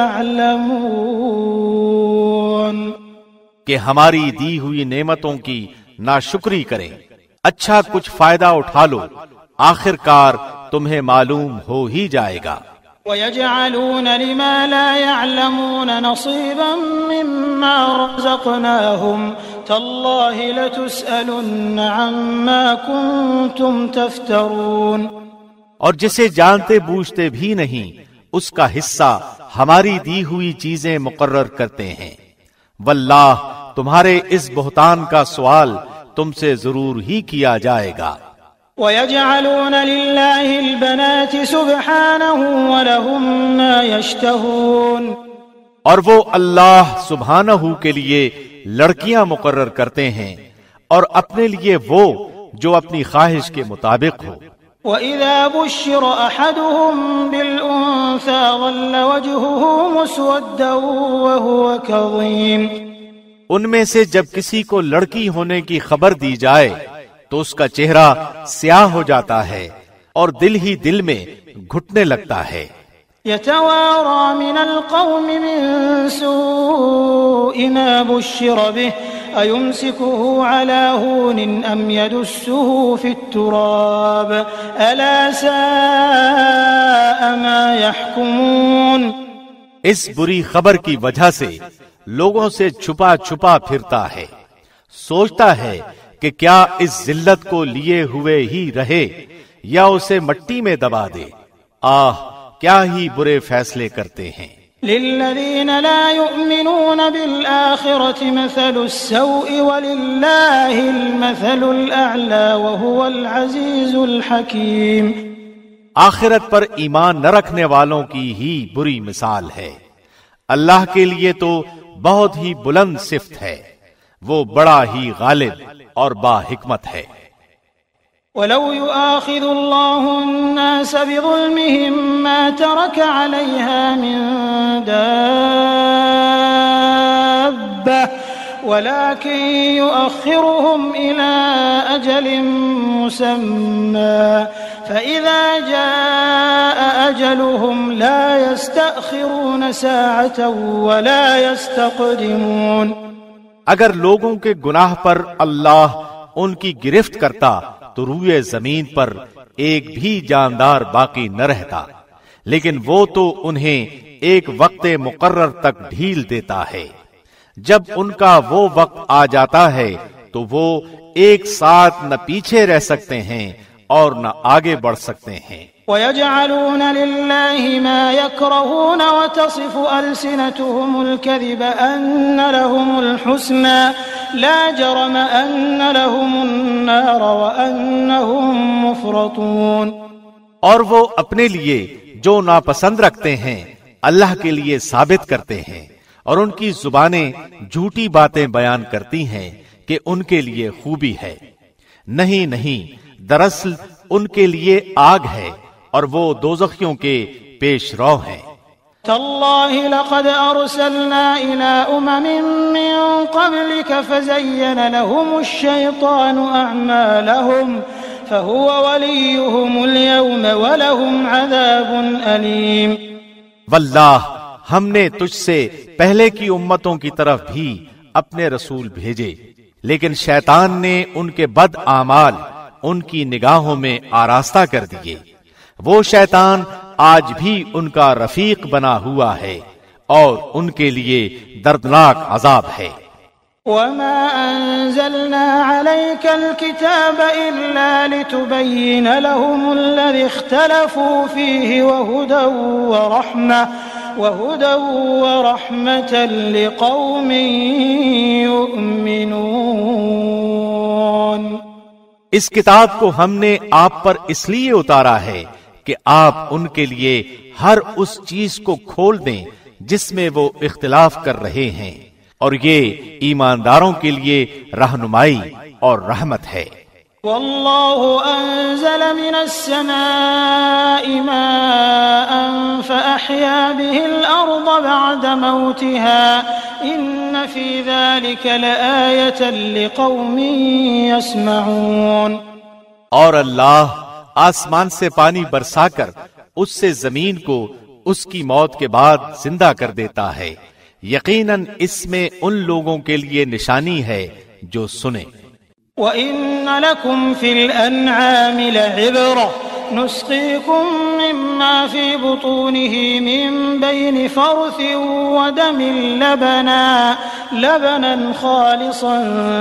Speaker 1: تَعْلَمُونَ،
Speaker 2: کہ ہماری دی ہوئی نعمتوں کی ناشکری کریں، اچھا کچھ فائدہ اٹھا لو، آخر کار تمہیں معلوم ہو ہی جائے گا.
Speaker 1: وَيَجْعَلُونَ لِمَا لَا يَعْلَمُونَ نَصِيبًا مِّمَّا رَزَقْنَاهُمْ تَاللَّهِ لَتُسْأَلُنَّ عَمَّا كُنتُمْ تَفْتَرُونَ،
Speaker 2: اور جسے جانتے بوجھتے بھی نہیں اس کا حصہ ہماری دی ہوئی چیزیں مقرر کرتے ہیں. واللہ تمہارے اس بہتان کا سوال تم سے ضرور ہی کیا جائے گا.
Speaker 1: وَيَجْعَلُونَ لِلَّهِ الْبَنَاتِ سُبْحَانَهُ وَلَهُم مَّا يَشْتَهُونَ،
Speaker 2: اور وہ اللہ سبحانہ کے لیے لڑکیاں مقرر کرتے ہیں اور اپنے لیے وہ جو اپنی خواہش کے مطابق ہو.
Speaker 1: وَإِذَا بُشِّرَ أَحَدُهُم بِالْأُنثَىٰ ظَلَّ وَجْهُهُ مُسْوَدًّا وَهُوَ كَظِيمٌ،
Speaker 2: ان میں سے جب کسی کو لڑکی ہونے کی خبر دی جائے تو اس کا چہرہ سیاہ ہو جاتا ہے اور دل ہی دل میں گھٹنے لگتا ہے.
Speaker 1: يَتَوَارَىٰ مِنَ الْقَوْمِ مِن سُوءِ مَا بُشِّرَ بِهِ أَيُمْسِكُهُ عَلَىٰ هُونٍ أَمْ يَدُسُّهُ فِي التُّرَابِ أَلَا سَاءَ مَا يَحْكُمُونَ،
Speaker 2: اس بری خبر کی وجہ سے لوگوں سے چھپا چھپا پھرتا ہے، سوچتا ہے کہ کیا اس ذلت کو لیے ہوئے ہی رہے یا اسے مٹی میں دبا دے۔ آہ کیا ہی برے فیصلے کرتے ہیں۔
Speaker 1: للذین لا یؤمنون بالآخرة مثل السوء وللہ المثل الأعلی وهو العزیز الحکیم۔
Speaker 2: آخرت پر ایمان نہ رکھنے والوں کی ہی بری مثال ہے، اللہ کے لیے تو بہت ہی بلند صفت ہے، وہ بڑا ہی غالب اور با حکمت ہے۔
Speaker 1: وَلَوْ يُؤَاخِذُ اللَّهُ النَّاسَ بِظُلْمِهِمْ مَا تَرَكَ عَلَيْهَا مِن دَابَّةٍ وَلَكِن يُؤَخِّرُهُمْ إِلَى أَجَلٍ مُّسَمًّى فَإِذَا جَاءَ أَجَلُهُمْ لَا يَسْتَأْخِرُونَ سَاعَةً وَلَا يَسْتَقْدِمُونَ۔
Speaker 2: اگر لوگوں کے گناہ پر اللہ ان کی گرفت کرتا تو روئے زمین پر ایک بھی جاندار باقی نہ رہتا، لیکن وہ تو انہیں ایک وقت مقرر تک ڈھیل دیتا ہے۔ جب ان کا وہ وقت آ جاتا ہے تو وہ ایک ساتھ نہ پیچھے رہ سکتے ہیں اور نہ آگے بڑھ سکتے ہیں۔
Speaker 1: وَيَجْعَلُونَ لِلَّهِ مَا يَكْرَهُونَ وَتَصِفُ أَلْسِنَتُهُمُ الْكَذِبَ أَنَّ لَهُمُ الْحُسْنَى لَا جَرَمَ أَنَّ لَهُمُ النَّارَ وَأَنَّهُمْ مُفْرَطُونَ۔
Speaker 2: اور وہ اپنے لیے جو ناپسند رکھتے ہیں اللہ کے لیے ثابت کرتے ہیں، اور ان کی زبانیں جھوٹی باتیں بیان کرتی ہیں کہ ان کے لیے خوبی ہے۔ نہیں نہیں، دراصل ان کے لیے آگ ہے اور وہ دوزخیوں کے پیش رو ہیں۔
Speaker 1: تاللہ لقد ارسلنا الى امم من قبلك فزین لهم الشیطان اعمالهم فهو وليهم اليوم ولهم عذاب علیم۔
Speaker 2: واللہ ہم نے تجھ سے پہلے کی امتوں کی طرف بھی اپنے رسول بھیجے، لیکن شیطان نے ان کے بد اعمال ان کی نگاہوں میں آراستہ کر دیے۔ وہ شیطان آج بھی ان کا رفیق بنا ہوا ہے اور ان کے لیے دردناک عذاب ہے۔
Speaker 1: وَمَا أَنزَلْنَا عَلَيْكَ الْكِتَابَ إِلَّا لِتُبَيِّنَ لَهُمُ الَّذِي اخْتَلَفُوا فِيهِ وَهُدًى وَرَحْمَةً وَهُدًى وَرَحْمَةً لِقَوْمٍ يُؤْمِنُونَ۔
Speaker 2: اس کتاب کو ہم نے آپ پر اس لیے اتارا ہے کہ آپ ان کے لیے ہر اس چیز کو کھول دیں جس میں وہ اختلاف کر رہے ہیں، اور یہ ایمانداروں کے لیے رہنمائی اور رحمت ہے۔
Speaker 1: واللہ انزل من السماء ماء فأحیا به الارض بعد موتها ان فی ذلك لآیة لقوم یسمعون۔
Speaker 2: اور اللہ آسمان سے پانی برسا کر اس سے زمین کو اس کی موت کے بعد زندہ کر دیتا ہے، یقیناً اس میں ان لوگوں کے لیے نشانی ہے جو سنیں۔
Speaker 1: وَإِنَّ لَكُمْ فِي الْأَنْعَامِ لَعِبْرَةً نُسْقِيكُم مِّمَّا فِي بُطُونِهِ مِن بَيْنِ فَرْثٍ وَدَمٍ لَبَنًا لَبَنًا خَالِصًا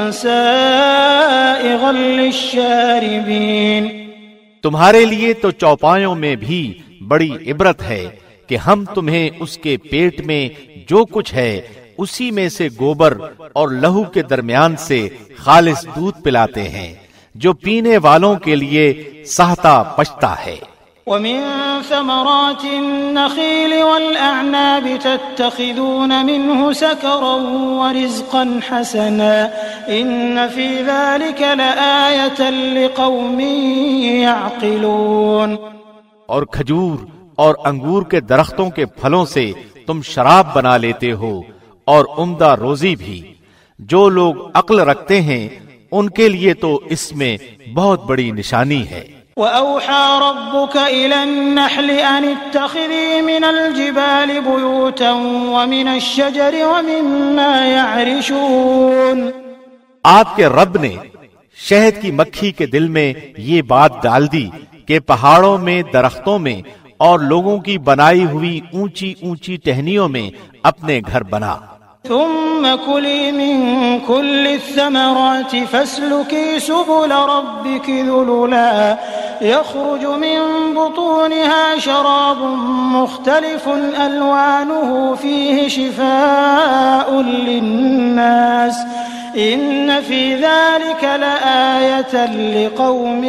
Speaker 1: سَائِغًا لِلشَّارِبِينَ۔
Speaker 2: تمہارے لیے تو چوپایوں میں بھی بڑی عبرت ہے کہ ہم تمہیں اس کے پیٹ میں جو کچھ ہے اسی میں سے گوبر اور لہو کے درمیان سے خالص دودھ پلاتے ہیں جو پینے والوں کے لیے سہتا پچتا ہے۔
Speaker 1: وَمِن ثَمَرَاتِ النَّخِيلِ وَالْأَعْنَابِ تَتَّخِذُونَ مِنْهُ سَكَرًا وَرِزْقًا حَسَنًا إِنَّ فِي ذَلِكَ لَآيَةً لِقَوْمٍ يَعْقِلُونَ۔
Speaker 2: اور کھجور اور انگور کے درختوں کے پھلوں سے تم شراب بنا لیتے ہو اور عمدہ روزی بھی، جو لوگ عقل رکھتے ہیں ان کے لیے تو اس میں بہت بڑی نشانی ہے۔
Speaker 1: وَأَوْحَى رَبُّكَ إِلَى النَّحْلِ أَنِ اتَّخِذِي مِنَ الْجِبَالِ بُيُوتًا وَمِنَ الشَّجَرِ وَمِمَّا يَعْرِشُونَ۔
Speaker 2: آپ کے رب نے شہد کی مکھی کے دل میں یہ بات ڈال دی کہ پہاڑوں میں، درختوں میں اور لوگوں کی بنائی ہوئی اونچی اونچی ٹہنیوں میں اپنے گھر بنا۔
Speaker 1: ثم كلي من كل الثمرات فاسلكي سبل ربك ذللا يخرج من بطونها شراب مختلف ألوانه فيه شفاء للناس إن في ذلك لآية لقوم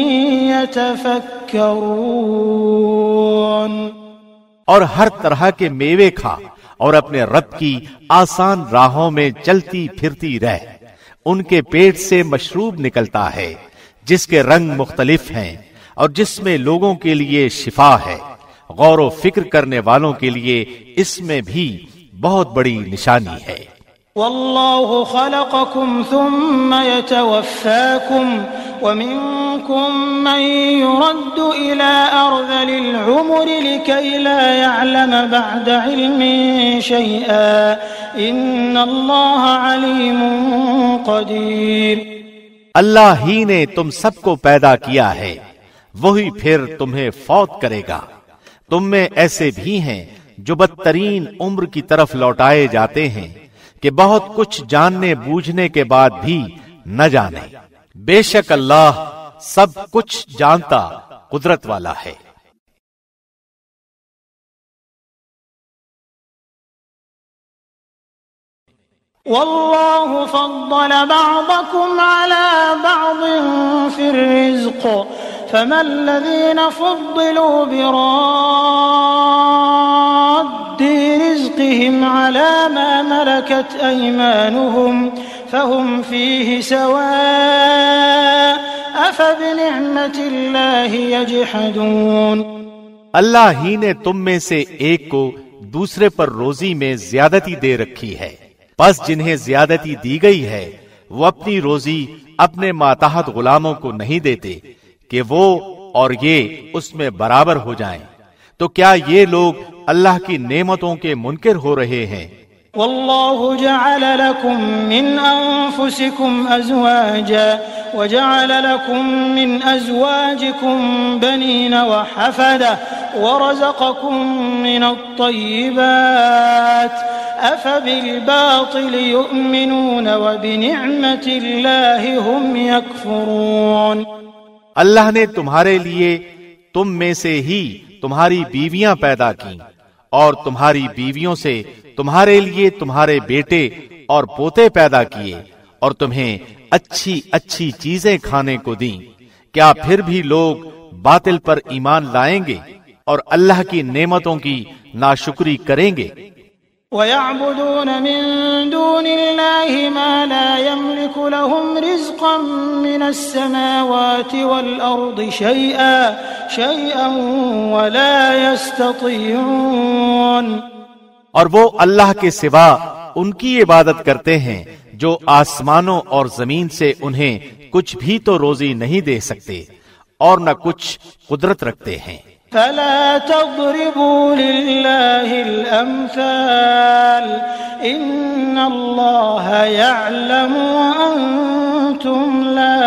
Speaker 1: يتفكرون۔
Speaker 2: اور ہر طرح کے میوے کھا اور اپنے رب کی آسان راہوں میں چلتی پھرتی رہ، ان کے پیٹ سے مشروب نکلتا ہے جس کے رنگ مختلف ہیں اور جس میں لوگوں کے لیے شفا ہے، غور و فکر کرنے والوں کے لیے اس میں بھی بہت بڑی نشانی ہے۔
Speaker 1: واللہ خلقکم ثم یتوفاکم ومنکم من يرد الى ارذل العمر لكي لا يعلم بعد علم شيئا ان اللہ علیم قدیر۔
Speaker 2: اللہ ہی نے تم سب کو پیدا کیا ہے، وہی پھر تمہیں فوت کرے گا۔ تم میں ایسے بھی ہیں جو بدترین عمر کی طرف لوٹائے جاتے ہیں کہ بہت کچھ جاننے بوجھنے کے بعد بھی نہ جانے۔ بے شک اللہ سب کچھ جانتا قدرت والا ہے۔
Speaker 1: واللہ فضل بعضکم علی بعض فی الرزق فما الذین فضلوا براد رزقهم على ما ملكت أيمانهم فهم فيه سواء أفبنعمة الله يجحدون۔
Speaker 2: اللہ ہی نے تم میں سے ایک کو دوسرے پر روزی میں زیادتی دے رکھی ہے، پس جنہیں زیادتی دی گئی ہے وہ اپنی روزی اپنے ماتحت غلاموں کو نہیں دیتے کہ وہ اور یہ اس میں برابر ہو جائیں، تو کیا یہ لوگ اللہ کی نعمتوں کے منکر ہو رہے ہیں؟
Speaker 1: واللہ جعل لکم من انفسکم ازواجا وجعل لکم من ازواجکم بنین وحفدہ ورزقکم من الطیبات افبالباطل یؤمنون وبنعمت اللہ هم یکفرون۔
Speaker 2: اللہ نے تمہارے لیے تم میں سے ہی تمہاری بیویاں پیدا کی اور تمہاری بیویوں سے تمہارے لیے تمہارے بیٹے اور پوتے پیدا کیے اور تمہیں اچھی اچھی چیزیں کھانے کو دیں، کیا پھر بھی لوگ باطل پر ایمان لائیں گے اور اللہ کی نعمتوں کی ناشکری کریں گے؟
Speaker 1: وَيَعْبُدُونَ مِن دُونِ اللَّهِ مَا لَا يَمْلِكُ لَهُمْ رِزْقًا مِّنَ السَّمَاوَاتِ وَالْأَرْضِ شَيْئًا شَيْئًا وَلَا يَسْتَطِيعُونَ۔
Speaker 2: اور وہ اللہ کے سوا ان کی عبادت کرتے ہیں جو آسمانوں اور زمین سے انہیں کچھ بھی تو روزی نہیں دے سکتے اور نہ کچھ قدرت رکھتے ہیں۔
Speaker 1: فلا تضربوا لله الأمثال إن الله يعلم وأنتم لا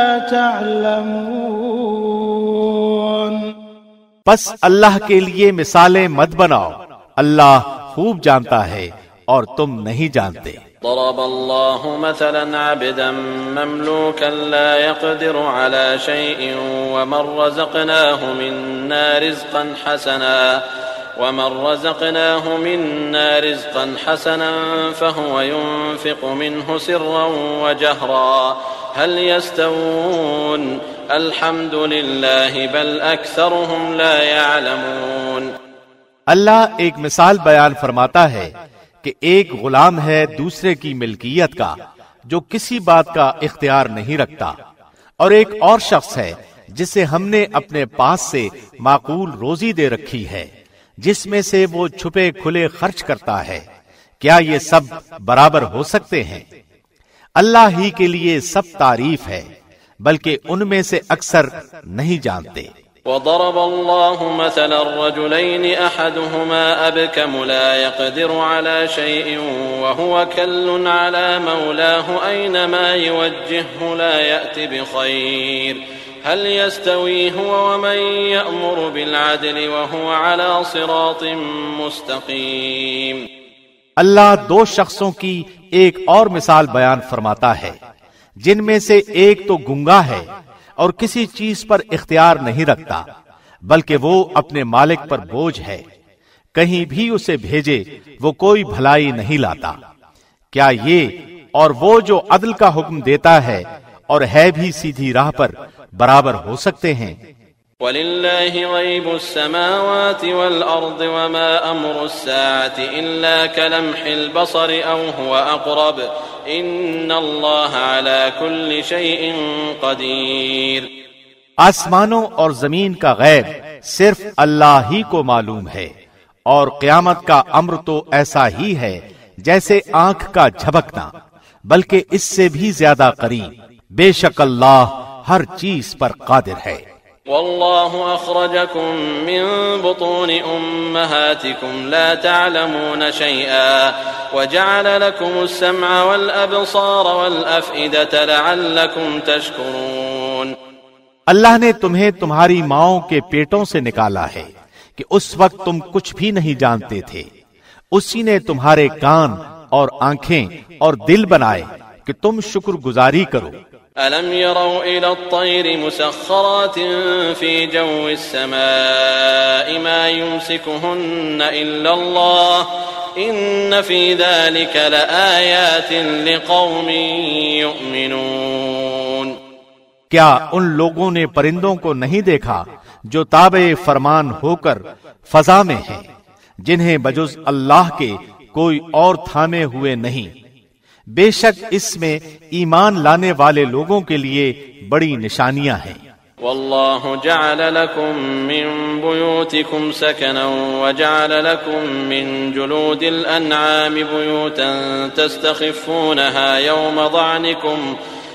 Speaker 1: تعلمون۔
Speaker 2: پس اللہ کے لیے مثالیں مت بناؤ، اللہ خوب جانتا ہے اور تم نہیں جانتے۔
Speaker 3: ضرب الله مثلا عبدا مملوكا لا يقدر على شيء ومن رزقناه منا رزقا حسنا ومن رزقناه منا رزقا حسنا فهو ينفق منه سرا وجهرا هل يستوون الحمد لله بل أكثرهم لا يعلمون۔
Speaker 2: اللہ ایک مثال بیان فرماتا ہے کہ ایک غلام ہے دوسرے کی ملکیت کا جو کسی بات کا اختیار نہیں رکھتا، اور ایک اور شخص ہے جسے ہم نے اپنے پاس سے معقول روزی دے رکھی ہے جس میں سے وہ چھپے کھلے خرچ کرتا ہے، کیا یہ سب برابر ہو سکتے ہیں؟ اللہ ہی کے لیے سب تعریف ہے، بلکہ ان میں سے اکثر نہیں جانتے۔
Speaker 3: وضرب الله مثلا الرجلين أحدهما أبكم لا يقدر على شيء وهو كل على مولاه أينما يوجهه لا يأتي بخير هل يستوي هو ومن يأمر بالعدل وهو على صراط مستقيم۔
Speaker 2: اللہ دو شخصوں کی ایک اور مثال بیان فرماتا ہے جن میں سے ایک تو گنگا ہے اور کسی چیز پر اختیار نہیں رکھتا، بلکہ وہ اپنے مالک پر بوجھ ہے، کہیں بھی اسے بھیجے وہ کوئی بھلائی نہیں لاتا۔ کیا یہ اور وہ جو عدل کا حکم دیتا ہے اور ہے بھی سیدھی راہ پر برابر ہو سکتے ہیں؟
Speaker 3: وَلِلَّهِ غَيْبُ السَّمَاوَاتِ وَالْأَرْضِ وَمَا أَمْرُ السَّاعَةِ إِلَّا كَلَمْحِ الْبَصَرِ أَوْ هُوَ أَقْرَبُ إِنَّ اللَّهَ عَلَى كُلِّ شَيْءٍ قَدِيرٌ۔
Speaker 2: آسمانوں اور زمین کا غیب صرف اللہ ہی کو معلوم ہے، اور قیامت کا امر تو ایسا ہی ہے جیسے آنکھ کا جھپکنا، بلکہ اس سے بھی زیادہ قریب۔ بے شک اللہ ہر چیز پر قادر ہے۔
Speaker 3: والله أخرجكم من بطون أمهاتكم لا تعلمون شيئا وجعل لكم السمع والأبصار والأفئدة لعلكم تشكرون۔
Speaker 2: اللہ نے تمہیں تمہاری ماؤں کے پیٹوں سے نکالا ہے کہ اس وقت تم کچھ بھی نہیں جانتے تھے، اسی نے تمہارے کان اور آنکھیں اور دل بنائے کہ تم شکر گزاری کرو۔
Speaker 3: أَلَمْ يَرَوْا إِلَى الطَّيْرِ مُسَخَّرَاتٍ فِي جَوِّ السَّمَاءِ مَا يُمْسِكُهُنَّ إِلَّا اللَّهُ إِنَّ فِي ذَلِكَ لَآيَاتٍ لِقَوْمٍ يُؤْمِنُونَ۔
Speaker 2: کیا ان لوگوں نے پرندوں کو نہیں دیکھا جو تابع فرمان ہو کر فضا میں ہیں، جنہیں بجز اللہ کے کوئی اور تھامے ہوئے نہیں؟ بے شک اس میں ایمان لانے والے لوگوں کے لیے بڑی نشانیاں ہیں۔
Speaker 3: واللہ جعل لکم من بیوتکم سکنا وجعل لکم من جلود الانعام بیوتا تستخفونها یوم ضعنکم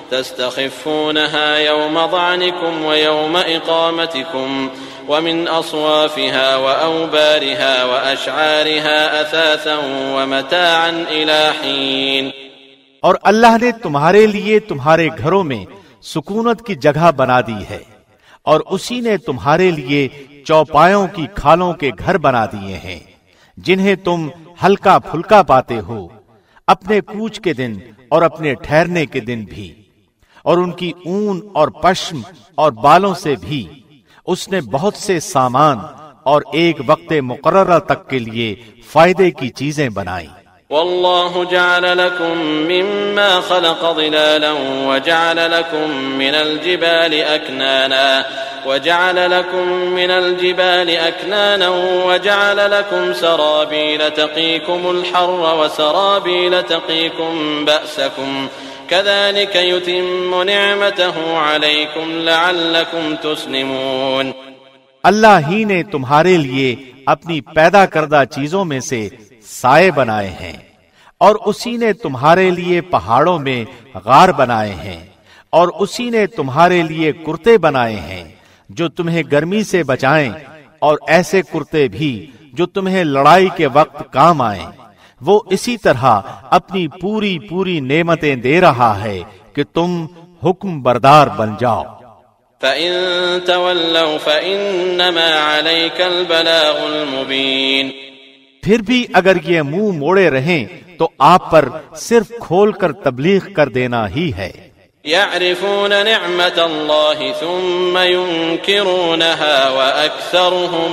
Speaker 3: تستخفونها يوم ضعنكم ويوم إقامتكم ومن أصوافها وأوبارها وأشعارها أثاثا ومتاعا إلى حين۔
Speaker 2: اور اللہ نے تمہارے لیے تمہارے گھروں میں سکونت کی جگہ بنا دی ہے، اور اسی نے تمہارے لیے چوپایوں کی کھالوں کے گھر بنا دیے ہیں، جنہیں تم ہلکا پھلکا پاتے ہو اپنے کوچ کے دن اور اپنے ٹھہرنے کے دن بھی، اور ان کی اون اور پشم اور بالوں سے بھی اس نے بہت سے سامان اور ایک وقت مقررہ تک کے لیے فائدے کی چیزیں بنائیں۔
Speaker 3: والله جعل لكم مما خلق ظلالا وجعل لكم من الجبال أكنانا وجعل لكم من الجبال أكنانا وجعل لكم سرابيل تقيكم الحر وسرابيل تقيكم بأسكم كذلك يتم نعمته عليكم لعلكم تسلمون۔
Speaker 2: اللہ ہی نے تمہارے لیے اپنی پیدا کردہ چیزوں میں سے سائے بنائے ہیں، اور اسی نے تمہارے لیے پہاڑوں میں غار بنائے ہیں، اور اسی نے تمہارے لیے کرتے بنائے ہیں جو تمہیں گرمی سے بچائیں، اور ایسے کرتے بھی جو تمہیں لڑائی کے وقت کام آئیں۔ وہ اسی طرح اپنی پوری پوری نعمتیں دے رہا ہے کہ تم حکم بردار بن جاؤ۔
Speaker 3: فَإِن تَوَلَّوْا فَإِنَّمَا عَلَيْكَ الْبَلَاغُ الْمُبِينُ۔
Speaker 2: پھر بھی اگر یہ منہ موڑے رہیں تو آپ پر صرف کھول کر تبلیغ کر دینا ہی ہے۔
Speaker 3: يَعْرِفُونَ نِعْمَةَ اللَّهِ ثُمَّ يُنْكِرُونَهَا وَأَكْثَرُهُمُ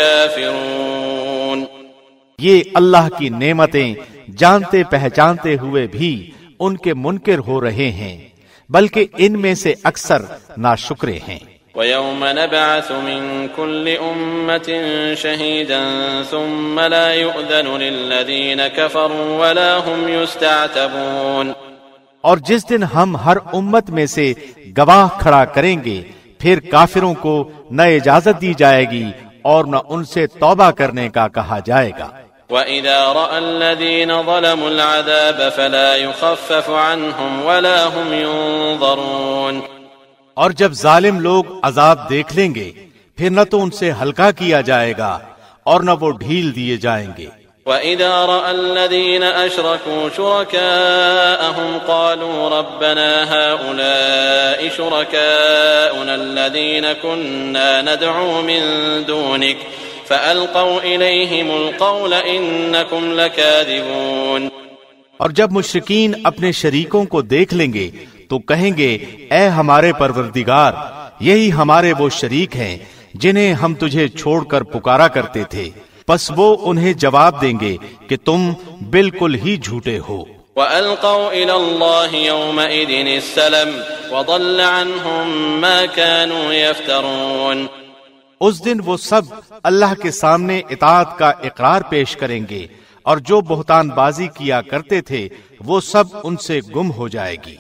Speaker 3: الْكَافِرُونَ۔
Speaker 2: یہ اللہ کی نعمتیں جانتے پہچانتے ہوئے بھی ان کے منکر ہو رہے ہیں، بلکہ ان میں سے اکثر ناشکرے ہیں۔
Speaker 3: وَيَوْمَ نَبْعَثُ مِن كُلِّ أُمَّةٍ شَهِيدًا ثُمَّ لَا يُؤْذَنُ لِلَّذِينَ كَفَرُوا وَلَا هُمْ يُسْتَعْتَبُونَ۔
Speaker 2: اور جس دن ہم ہر امت میں سے گواہ کھڑا کریں گے، پھر کافروں کو نہ اجازت دی جائے گی اور نہ ان سے توبہ کرنے کا کہا جائے گا۔
Speaker 3: وَإِذَا رَأَى الَّذِينَ ظَلَمُوا الْعَذَابَ فَلَا يُخَفَّفُ عَنْهُمْ وَلَا هُمْ يُنظَرُونَ۔
Speaker 2: اور جب ظالم لوگ عذاب دیکھ لیں گے، پھر نہ تو ان سے ہلکا کیا جائے گا اور نہ وہ ڈھیل دیے جائیں گے۔
Speaker 3: وَإِذَا رَأَى الَّذِينَ أَشْرَكُوا شُرَكَاءَهُمْ قَالُوا رَبَّنَا هَؤُلَاءِ شُرَكَاؤُنَا الَّذِينَ كُنَّا نَدْعُو مِن دُونِكَ فَأَلْقَوْا إِلَيْهِمُ الْقَوْلَ إِنَّكُمْ لَكَاذِبُونَ۔
Speaker 2: اور جب مشرکین اپنے شریکوں کو دیکھ لیں گے تو کہیں گے اے ہمارے پروردگار، یہی ہمارے وہ شریک ہیں جنہیں ہم تجھے چھوڑ کر پکارا کرتے تھے، پس وہ انہیں جواب دیں گے کہ تم بالکل ہی جھوٹے ہو۔
Speaker 3: وَأَلْقَوْا إِلَى اللَّهِ يَوْمَئِذٍ السَّلَمَ وَضَلَّ عَنْهُمْ مَا كَانُوا يَفْتَرُونَ۔
Speaker 2: اس دن وہ سب اللہ کے سامنے اطاعت کا اقرار پیش کریں گے، اور جو بہتان بازی کیا کرتے تھے وہ سب ان سے گم ہو جائے گی۔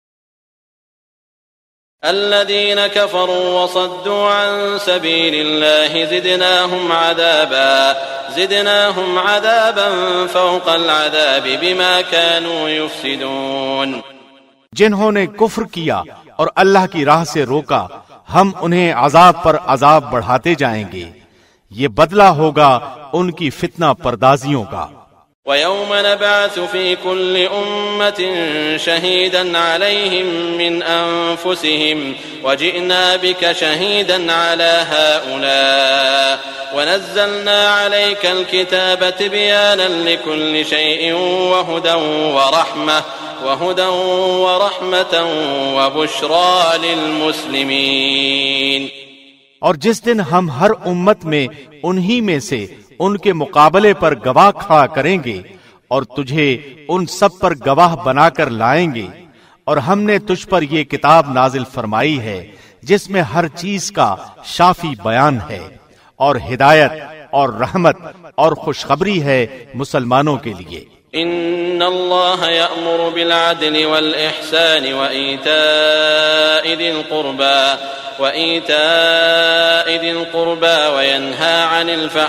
Speaker 3: الذين كفروا وصدوا عن سبيل الله زدناهم عذابا زدناهم عذابا فوق العذاب بما كانوا يفسدون۔
Speaker 2: جنہوں نے کفر کیا اور اللہ کی راہ سے روکا، ہم انہیں عذاب پر عذاب بڑھاتے جائیں گے، یہ بدلہ ہوگا ان کی فتنہ پردازیوں کا۔
Speaker 3: وَيَوْمَ نَبْعَثُ فِي كُلِّ أُمَّةٍ شَهِيدًا عَلَيْهِمْ مِنْ أَنفُسِهِمْ وَجِئْنَا بِكَ شَهِيدًا عَلَى هَؤُلَاءِ وَنَزَّلْنَا عَلَيْكَ الْكِتَابَ تِبْيَانًا لِكُلِّ شَيْءٍ وَهُدًى وَرَحْمَةً وَهُدًى وَرَحْمَةً وَبُشْرَى لِلْمُسْلِمِينَ۔
Speaker 2: اور جس دن ہم ہر امت میں انہی میں سے ان کے مقابلے پر گواہ کھڑا کریں گے اور تجھے ان سب پر گواہ بنا کر لائیں گے، اور ہم نے تجھ پر یہ کتاب نازل فرمائی ہے جس میں ہر چیز کا شافی بیان ہے، اور ہدایت اور رحمت اور خوشخبری ہے مسلمانوں کے لیے۔
Speaker 3: ان اللہ یأمر بالعدل والإحسان وإیتاء ذی القربى وإيتاء ذي القربى وينهى عن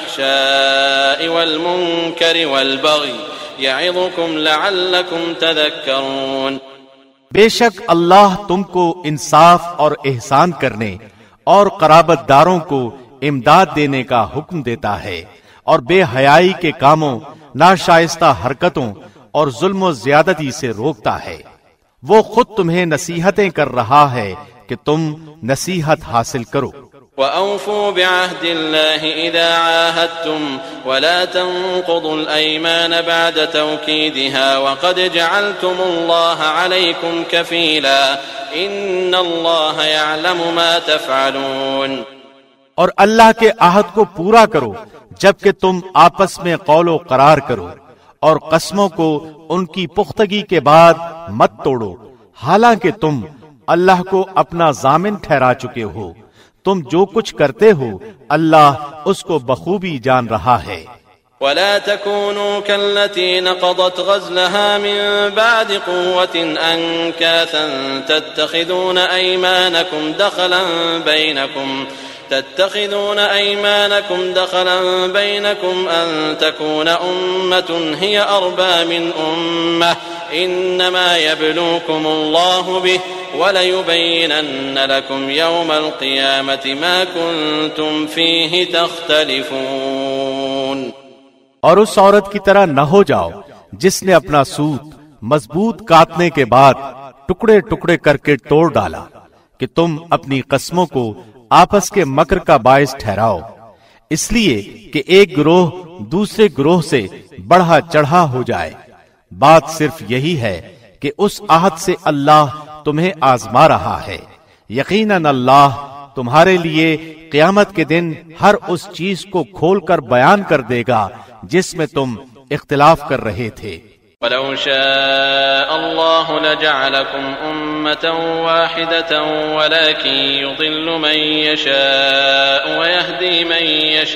Speaker 3: الفحشاء والمنكر والبغي يعظكم لعلكم تذكرون۔
Speaker 2: بے شک اللہ تم کو انصاف اور احسان کرنے اور قرابت داروں کو امداد دینے کا حکم دیتا ہے، اور بے حیائی کے کاموں، ناشائستہ حرکتوں اور ظلم و زیادتی سے روکتا ہے۔ وہ خود تمہیں نصیحتیں کر رہا ہے کہ تم نصیحت حاصل کرو۔
Speaker 3: وَأَوْفُوا بِعَهْدِ اللَّهِ إِذَا عَاهَدتُّمْ وَلَا تَنقُضُوا الْأَيْمَانَ بَعْدَ تَوْكِيدِهَا وَقَدْ جَعَلْتُمُ اللَّهَ عَلَيْكُمْ كَفِيلًا إِنَّ اللَّهَ يَعْلَمُ مَا تَفْعَلُونَ۔
Speaker 2: اور اللہ کے عہد کو پورا کرو جبکہ تم آپس میں قول و قرار کرو، اور قسموں کو ان کی پختگی کے بعد مت توڑو، حالانکہ تم اللہ کو اپنا ضامن ٹھہرا چکے ہو۔ تم جو کچھ کرتے ہو اللہ اس کو بخوبی جان رہا ہے۔
Speaker 3: ولا تكونوا كالتي نقضت غزلها من بعد قوة أنكاثا تتخذون أيمانكم دخلا بينكم تتخذون أيمانكم دخلا بينكم أن تكون أمة هي أربى من أمة إنما يبلوكم الله به وَلَيُبَيِّنَنَّ لَكُمْ يَوْمَ الْقِيَامَةِ مَا كُنْتُمْ فِيهِ تَخْتَلِفُونَ۔
Speaker 2: اور اس عورت کی طرح نہ ہو جاؤ جس نے اپنا سوت مضبوط کاٹنے کے بعد ٹکڑے ٹکڑے کر کے توڑ ڈالا، کہ تم اپنی قسموں کو آپس کے مکر کا باعث ٹھہراؤ، اس لیے کہ ایک گروہ دوسرے گروہ سے بڑھا چڑھا ہو جائے۔ بات صرف یہی ہے کہ اس عہد سے اللہ تمہیں آزما رہا ہے۔ یقیناً اللہ تمہارے لیے قیامت کے دن ہر اس چیز کو کھول کر بیان کر دے گا جس میں تم اختلاف کر رہے تھے۔
Speaker 3: وَلَوْ شَاءَ اللَّهُ لَجَعَلَكُمْ أُمَّةً وَاحِدَةً وَلَكِنْ يُضِلُّ مَن يَشَاءُ وَيَهْدِي مَن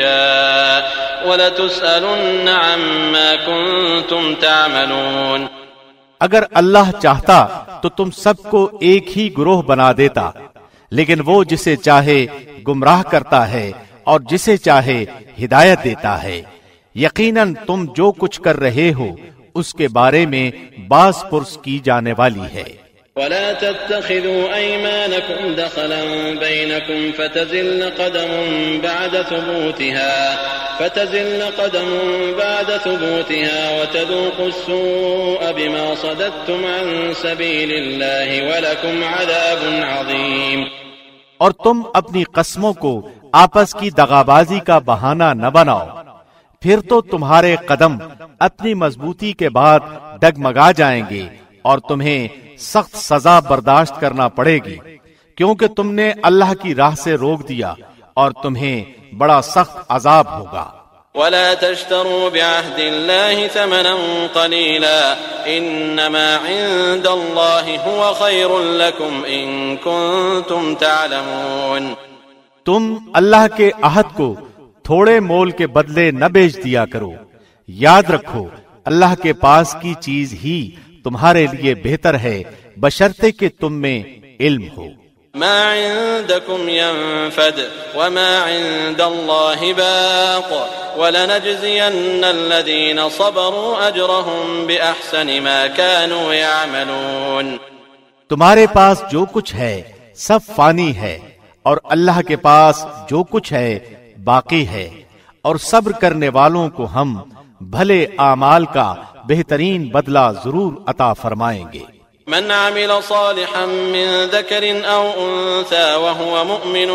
Speaker 3: يَشَاءُ وَلَتُسْأَلُنَّ عَمَّا كُنتُمْ تَعْمَلُونَ۔
Speaker 2: اگر اللہ چاہتا تو تم سب کو ایک ہی گروہ بنا دیتا، لیکن وہ جسے چاہے گمراہ کرتا ہے اور جسے چاہے ہدایت دیتا ہے۔ یقیناً تم جو کچھ کر رہے ہو اس کے بارے میں باز پرس کی جانے والی ہے۔
Speaker 3: ولا تتخذوا أيمانكم دخلا بينكم فتزل قدم بعد ثبوتها فتزل قدم بعد ثبوتها وتذوقوا السوء بما صددتم عن سبيل الله ولكم عذاب عظيم۔
Speaker 2: اور تم اپنی قسموں کو آپس کی دغابازی کا بہانہ نہ بناؤ، پھر تو تمہارے قدم اپنی مضبوطی کے بعد ڈگمگا جائیں گے اور تمہیں سخت سزا برداشت کرنا پڑے گی، کیونکہ تم نے اللہ کی راہ سے روک دیا اور تمہیں بڑا سخت عذاب ہوگا۔
Speaker 3: ولا تشتروا بعهد الله ثمنا قليلا انما عند الله هو خير لكم ان كنتم تعلمون۔
Speaker 2: تم اللہ کے عہد کو تھوڑے مول کے بدلے نہ بیچ دیا کرو، یاد رکھو اللہ کے پاس کی چیز ہی تمہارے لیے بہتر ہے، بشرطے کہ تم میں علم ہو۔
Speaker 3: ما عندكم ينفد وما عند الله باق ولنجزين الذين صبروا اجرهم باحسن ما كانوا يعملون۔
Speaker 2: تمہارے پاس جو کچھ ہے سب فانی ہے، اور اللہ کے پاس جو کچھ ہے باقی ہے، اور صبر کرنے والوں کو ہم بھلے اعمال کا بہترین بدلہ ضرور عطا فرمائیں گے۔
Speaker 3: من عمل صالحا من ذكر او انثى وهو مؤمن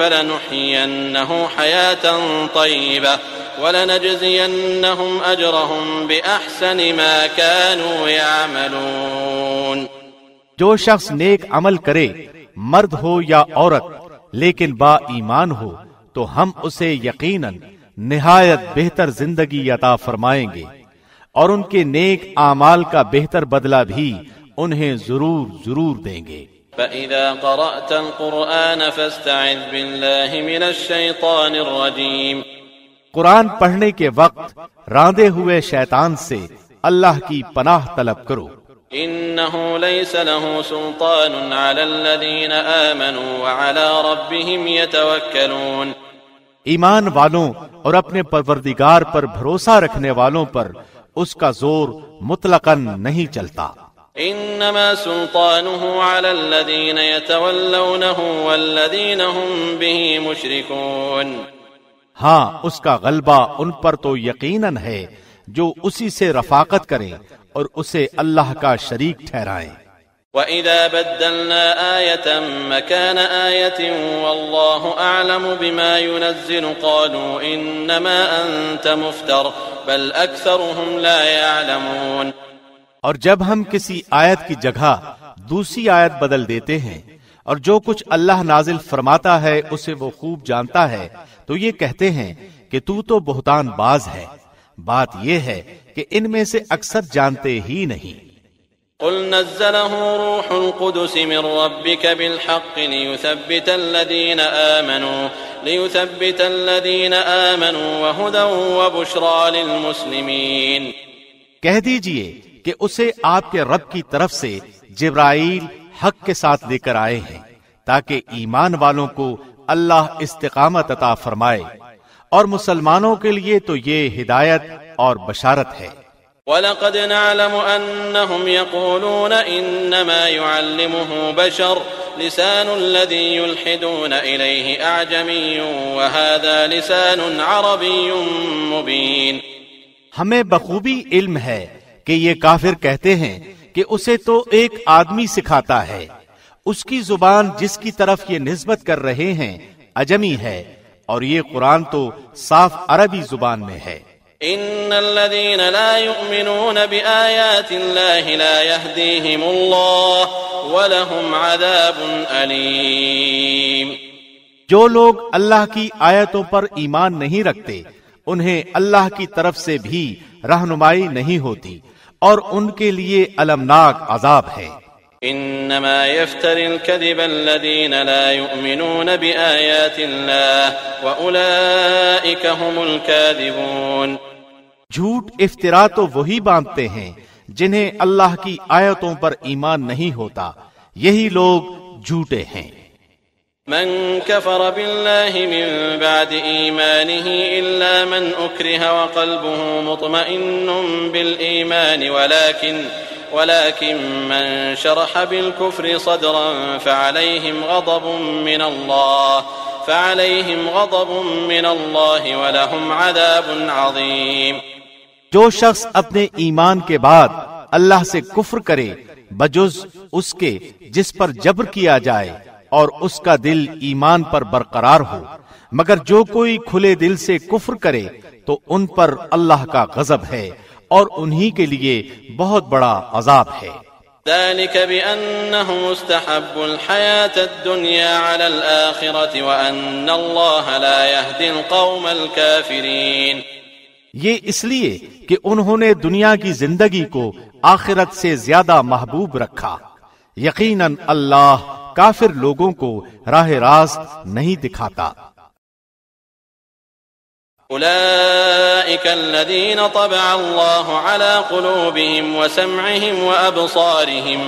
Speaker 3: فلنحيينه حياة طيبة ولنجزينهم اجرهم باحسن ما كانوا يعملون۔
Speaker 2: جو شخص نیک عمل کرے، مرد ہو یا عورت، لیکن با ایمان ہو، تو ہم اسے یقیناً نہایت بہتر زندگی عطا فرمائیں گے، اور ان کے نیک اعمال کا بہتر بدلہ بھی انہیں ضرور ضرور دیں گے۔
Speaker 3: فَإِذَا قَرَأْتَ الْقُرْآنَ فَاسْتَعِذْ بِاللَّهِ مِنَ الشَّيْطَانِ الرَّجِيمِ۔
Speaker 2: قرآن پڑھنے کے وقت راندے ہوئے شیطان سے اللہ کی پناہ طلب کرو۔
Speaker 3: إِنَّهُ لَيْسَ لَهُ سُلْطَانٌ عَلَى الَّذِينَ آمَنُوا وَعَلَى رَبِّهِمْ يَتَوَكَّلُونَ۔
Speaker 2: ایمان والوں اور اپنے پروردگار پر بھروسہ رکھنے والوں پر اس کا زور مطلقاً نہیں چلتا۔
Speaker 3: انما سلطانه على الذين يتولونه والذين هم به مشركون۔
Speaker 2: ہاں اس کا غلبہ ان پر تو یقیناً ہے جو اسی سے رفاقت کریں اور اسے اللہ کا شریک ٹھہرائیں۔
Speaker 3: وَإِذَا بَدَّلْنَا آيَةً مَكَانَ آيَةٍ وَاللَّهُ أَعْلَمُ بِمَا يُنَزِّلُ قَالُوا إِنَّمَا أَنْتَ مُفْتَرٍ بَلْ أَكْثَرُهُمْ لَا يَعْلَمُونَ۔
Speaker 2: اور جب ہم کسی آیت کی جگہ دوسری آیت بدل دیتے ہیں اور جو کچھ اللہ نازل فرماتا ہے اسے وہ خوب جانتا ہے، تو یہ کہتے ہیں کہ تو تو بہتان باز ہے۔ بات یہ ہے کہ ان میں سے اکثر جانتے ہی نہیں۔
Speaker 3: قل نزله روح القدس من ربك بالحق ليثبت الذين آمنوا ليثبت الذين آمنوا وهدى وبشرى للمسلمين۔
Speaker 2: کہہ دیجئے کہ اسے آپ کے رب کی طرف سے جبرائیل حق کے ساتھ لے کر آئے ہیں تاکہ ایمان والوں کو اللہ استقامت عطا فرمائے، اور مسلمانوں کے لیے تو یہ ہدایت اور بشارت ہے۔
Speaker 3: وَلَقَدْ نَعْلَمُ أَنَّهُمْ يَقُولُونَ إِنَّمَا يُعَلِّمُهُ بَشَرٌ لِسَانُ الَّذِي يُلْحِدُونَ إِلَيْهِ أَعْجَمِيٌّ وَهَذَا لِسَانٌ عَرَبِيٌّ مُبِينٌ۔
Speaker 2: ہمیں بخوبی علم ہے کہ یہ کافر کہتے ہیں کہ اسے تو ایک آدمی سکھاتا ہے، اس کی زبان جس کی طرف یہ نسبت کر رہے ہیں عجمی ہے، اور یہ قرآن تو صاف عربی زبان میں ہے۔
Speaker 3: ان الذين لا يؤمنون بآيات الله لا يهديهم الله ولهم عذاب أليم۔
Speaker 2: جو لوگ اللہ کی آیتوں پر ایمان نہیں رکھتے انہیں اللہ کی طرف سے بھی رہنمائی نہیں ہوتی، اور ان کے لیے المناک عذاب ہے۔
Speaker 3: انما يفتري الكذب الذين لا يؤمنون بآيات الله واولئك هم الكاذبون۔
Speaker 2: جھوٹ افطرا تو وہی باندھتے ہیں جنہیں اللہ کی آیتوں پر ایمان نہیں ہوتا، یہی لوگ جھوٹے ہیں۔
Speaker 3: من كفر بالله من بعد إيمانه إلا من أكره وقلبه مطمئن بالإيمان ولكن ولكن من شرح بالكفر صدرا فعليهم غضب من الله فعليهم غضب من الله ولهم عذاب عظيم۔
Speaker 2: جو شخص اپنے ایمان کے بعد اللہ سے کفر کرے بجز اس کے جس پر جبر کیا جائے اور اس کا دل ایمان پر برقرار ہو، مگر جو کوئی کھلے دل سے کفر کرے تو ان پر اللہ کا غضب ہے اور انہی کے لیے بہت بڑا عذاب ہے۔
Speaker 3: ذلك بأنهم استحبوا الحياة الدنيا على الآخرة وأن الله لا يهدي القوم الكافرين.
Speaker 2: یہ اس لیے کہ انہوں نے دنیا کی زندگی کو آخرت سے زیادہ محبوب رکھا. یقیناً اللہ کافر لوگوں کو راہ راست نہیں دکھاتا.
Speaker 3: أولئك الذين طبع الله على قلوبهم وسمعهم وأبصارهم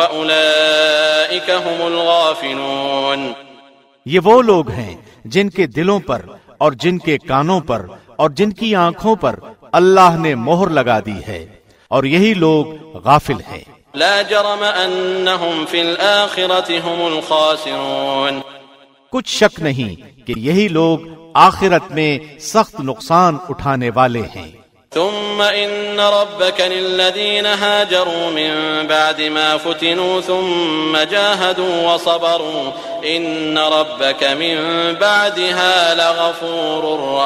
Speaker 3: وأولئك هم الغافلون.
Speaker 2: یہ وہ لوگ ہیں جن کے دلوں پر اور جن کے کانوں پر اور جن کی آنکھوں پر اللہ نے مہر لگا دی ہے، اور یہی لوگ غافل ہیں.
Speaker 3: لا جرم أنهم في الآخرة هم الخاسرون.
Speaker 2: کچھ شک نہیں کہ یہی لوگ آخرت میں سخت نقصان اٹھانے والے ہیں.
Speaker 3: ثم إن ربك للذين هاجروا من بعد ما فتنوا ثم جاهدوا وصبروا إن ربك من بعدها لغفور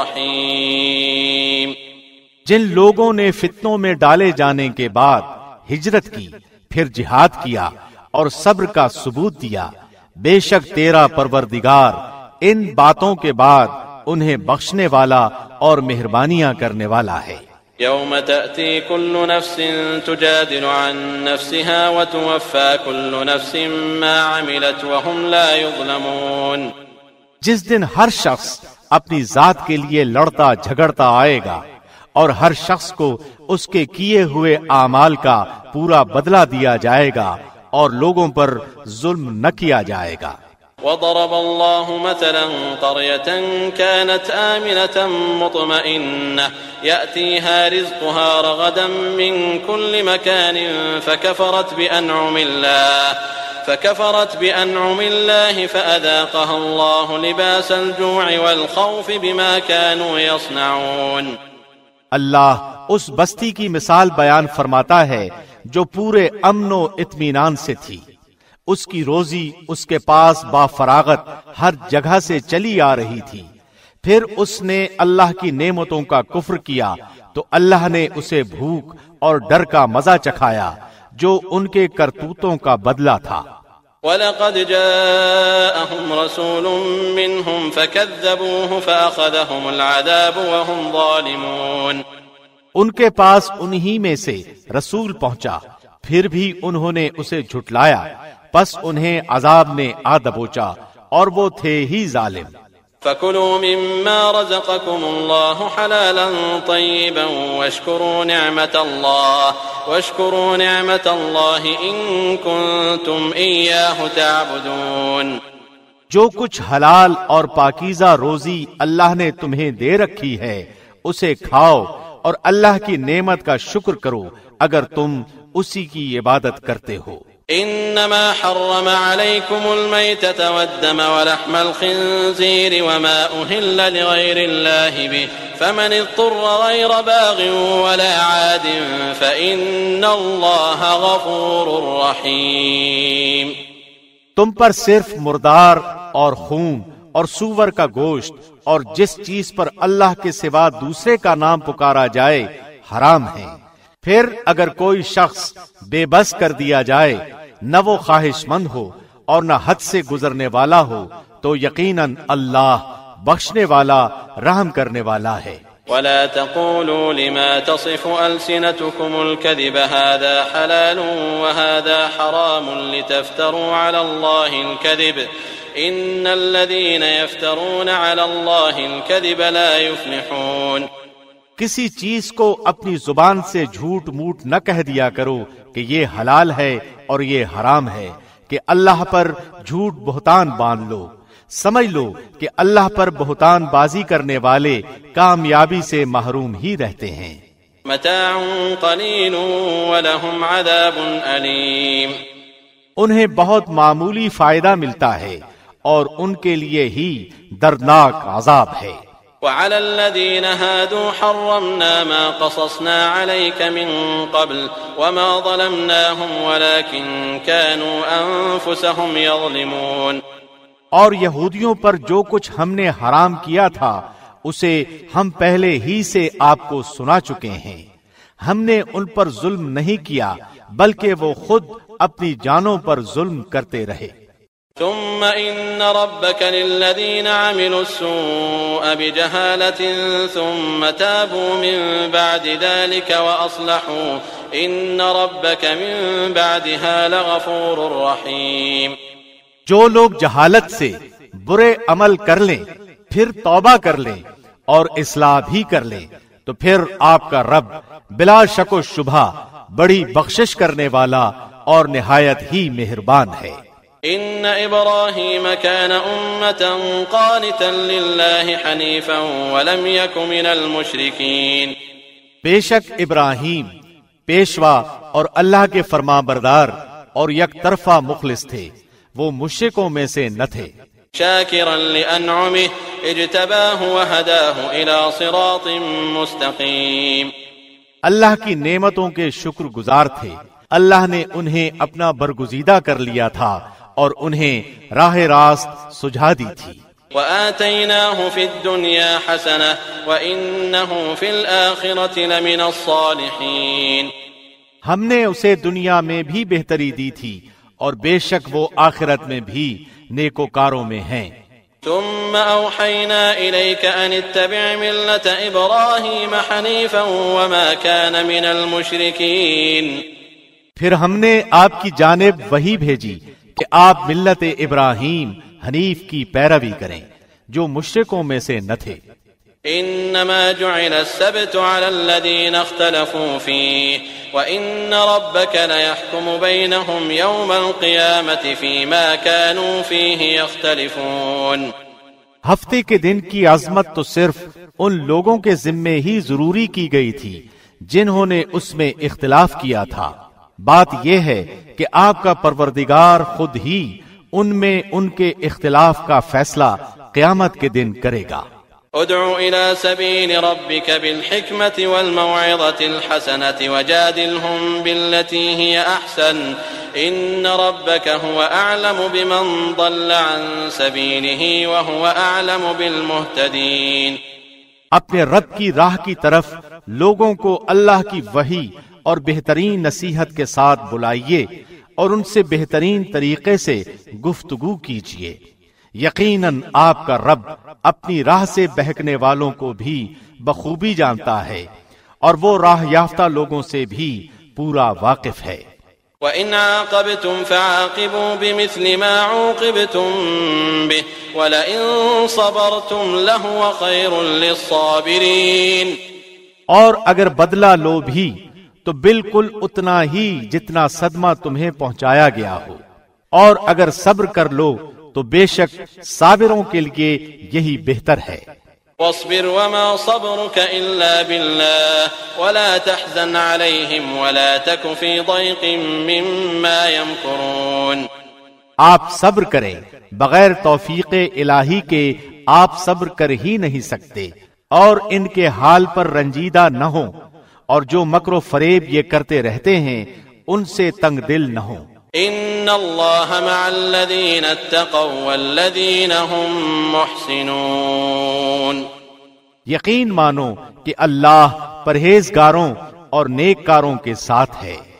Speaker 3: رحيم.
Speaker 2: جن لوگوں نے فتنوں میں ڈالے جانے کے بعد ہجرت کی، پھر جہاد کیا اور صبر کا ثبوت دیا، بے شک تیرا پروردگار ان باتوں کے بعد انہیں بخشنے والا اور مہربانیاں کرنے والا ہے.
Speaker 3: يوم تأتي كل نفس تجادل عن نفسها وتوفى كل نفس ما عملت وهم لا يظلمون.
Speaker 2: جس دن ہر شخص اپنی ذات کے لیے لڑتا جھگڑتا آئے گا اور ہر شخص کو اس کے کیے ہوئے اعمال کا پورا بدلہ دیا جائے گا اور لوگوں پر ظلم نہ کیا جائے گا.
Speaker 3: وضرب الله مثلا قرية كانت آمنة مطمئنة يأتيها رزقها رغدا من كل مكان فكفرت بأنعم الله فكفرت بأنعم الله فأذاقها الله لباس الجوع والخوف بما كانوا يصنعون.
Speaker 2: اللہ اس بستی کی مثال بیان فرماتا ہے جو پورے امن و اطمینان سے تھی. اس کی روزی اس کے پاس با فراغت ہر جگہ سے چلی آ رہی تھی. پھر اس نے اللہ کی نعمتوں کا کفر کیا تو اللہ نے اسے بھوک اور ڈر کا مزہ چکھایا جو ان کے کرتوتوں کا بدلہ تھا.
Speaker 3: وَلَقَدْ جَاءَهُمْ رَسُولٌ مِّنْهُمْ فَكَذَّبُوهُ فَأَخَذَهُمُ الْعَذَابُ وَهُمْ ظَالِمُونَ. ان کے پاس انہی میں سے رسول پہنچا، پھر بھی انہوں نے اسے جھٹلایا، پس انہیں عذاب نے آ دبوچا اور وہ تھے ہی ظالم. فَكُلُوا مِمَّا رَزَقَكُمُ اللَّهُ حَلَالًا طَيِّبًا وَاشْكُرُوا نِعْمَةَ اللَّهِ وَاشْكُرُوا نِعْمَةَ اللَّهِ إِن كُنتُمْ إِيَّاهُ تَعْبُدُونَ.
Speaker 2: جو کچھ حلال اور پاکیزہ روزی اللہ نے تمہیں دے رکھی ہے اسے کھاؤ اور اللہ کی نعمت کا شکر کرو اگر تم اسی کی عبادت کرتے ہو.
Speaker 3: انما حرم عليكم الميتة والدم ولحم الخنزير وما أهل لغير الله به فمن اضطر غير باغ ولا عاد فإن الله غفور رحيم.
Speaker 2: تم پر صرف مردار اور خون اور سور کا گوشت اور جس چیز پر اللہ کے سوا دوسرے کا نام پکارا جائے حرام ہے. پھر اگر کوئی شخص بے بس کر دیا جائے، نہ وہ خواہش مند ہو اور نہ حد سے گزرنے والا ہو، تو یقیناً اللہ بخشنے والا رحم کرنے والا ہے.
Speaker 3: ولا تقولوا لما تصف ألسنتكم الكذب هذا حلال وهذا حرام لتفتروا على الله الكذب إن الذين يفترون على الله الكذب لا يفلحون.
Speaker 2: کسی چیز کو اپنی زبان سے جھوٹ موٹ نہ کہہ دیا کرو کہ یہ حلال ہے اور یہ حرام ہے کہ اللہ پر جھوٹ بہتان باندھ لو. سمجھ لو کہ اللہ پر بہتان بازی کرنے والے کامیابی سے محروم ہی رہتے ہیں.
Speaker 3: متاع قلیل ولہم عذاب علیم.
Speaker 2: انہیں بہت معمولی فائدہ ملتا ہے اور ان کے لیے ہی دردناک عذاب ہے.
Speaker 3: وعلى الذين هادوا حرمنا ما قصصنا عليك من قبل وما ظلمناهم ولكن كانوا أنفسهم يظلمون.
Speaker 2: اور یہودیوں پر جو کچھ ہم نے حرام کیا تھا اسے ہم پہلے ہی سے آپ کو سنا چکے ہیں. ہم نے ان پر ظلم نہیں کیا بلکہ وہ خود اپنی جانوں پر ظلم کرتے رہے۔
Speaker 3: ثم إن ربك للذين عملوا السوء بجهالة ثم تابوا من بعد ذلك وأصلحوا إن ربك من بعدها لغفور رحيم۔
Speaker 2: جو لوگ جہالت سے برے عمل کر لیں پھر توبہ کر لیں اور اصلاح بھی کر لیں تو پھر آپ کا رب بلا شک و شبہ بڑی بخشش کرنے والا اور نہایت ہی مہربان ہے۔
Speaker 3: ان ابراہیم كان امة قانتا للہ حنیفا ولم یک من المشرکین۔
Speaker 2: بے شک ابراہیم پیشوا اور اللہ کے فرما بردار اور یک طرفہ مخلص تھے، وہ مشرکوں میں سے نہ تھے۔
Speaker 3: شاکرا لانعمه اجتباہ وہداہ الى صراط مستقیم۔
Speaker 2: اللہ کی نعمتوں کے شکر گزار تھے، اللہ نے انہیں اپنا برگزیدہ کر لیا تھا اور انہیں راہ راست سجھا دی تھی۔
Speaker 3: وآتیناہ فی الدنیا حسنہ وانہ فی الآخرة لمن الصالحین۔
Speaker 2: ہم نے اسے دنیا میں بھی بہتری دی تھی اور بے شک وہ آخرت میں بھی نیکوکاروں میں ہیں۔
Speaker 3: ثم اوحینا الیک ان اتبع ملت ابراہیم حنیفا وما کان من المشرکین۔
Speaker 2: پھر ہم نے آپ کی جانب وحی بھیجی کہ آپ ملت ابراہیم حنیف کی پیروی کریں جو مشرکوں میں سے نہ تھے۔
Speaker 3: انما جعل السبت على الذين اختلفوا فيه وان ربك ليحكم بينهم يوم القيامة فيما كانوا فيه يختلفون۔
Speaker 2: ہفتے کے دن کی عظمت تو صرف ان لوگوں کے ذمے ہی ضروری کی گئی تھی جنہوں نے اس میں اختلاف کیا تھا۔ بات یہ ہے کہ آپ کا پروردگار خود ہی ان میں ان کے اختلاف کا فیصلہ قیامت کے دن کرے گا۔
Speaker 3: ادعو الى سبیل ربک بالحکمت والموعظۃ الحسنۃ وجادلهم بالتي هي احسن ان ربک هو اعلم بمن ضل عن سبیلہ وهو اعلم بالمهتدین۔
Speaker 2: اپنے رب کی راہ کی طرف لوگوں کو اللہ کی وحی اور بہترین نصیحت کے ساتھ بلائیے اور ان سے بہترین طریقے سے گفتگو کیجیے۔ یقیناً آپ کا رب اپنی راہ سے بہکنے والوں کو بھی بخوبی جانتا ہے اور وہ راہ یافتہ لوگوں سے بھی پورا واقف ہے۔
Speaker 3: وَإِنْ عَاقَبْتُمْ فَعَاقِبُوا بِمِثْلِ مَا عُوقِبْتُمْ بِهِ وَلَئِن صَبَرْتُمْ لَهُوَ خَيْرٌ لِلصَّابِرِينَ۔
Speaker 2: اور اگر بدلہ لو بھی تو بالکل اتنا ہی جتنا صدمہ تمہیں پہنچایا گیا ہو، اور اگر صبر کر لو تو بے شک صابروں کے لیے یہی بہتر ہے۔
Speaker 3: واصبر وما صبرك إلا بالله ولا تحزن عليهم ولا تك في ضيق مما يمكرون۔
Speaker 2: آپ صبر کریں، بغیر توفیق الہی کے آپ صبر کر ہی نہیں سکتے، اور ان کے حال پر رنجیدہ نہ ہوں، اور جو مکر و فریب یہ کرتے رہتے ہیں ان سے تنگ دل نہ ہوں۔
Speaker 3: ان اللہ مع الذین اتقوا والذین هم محسنون۔
Speaker 2: یقین مانو کہ اللہ پرہیزگاروں اور نیک کاروں کے ساتھ ہے۔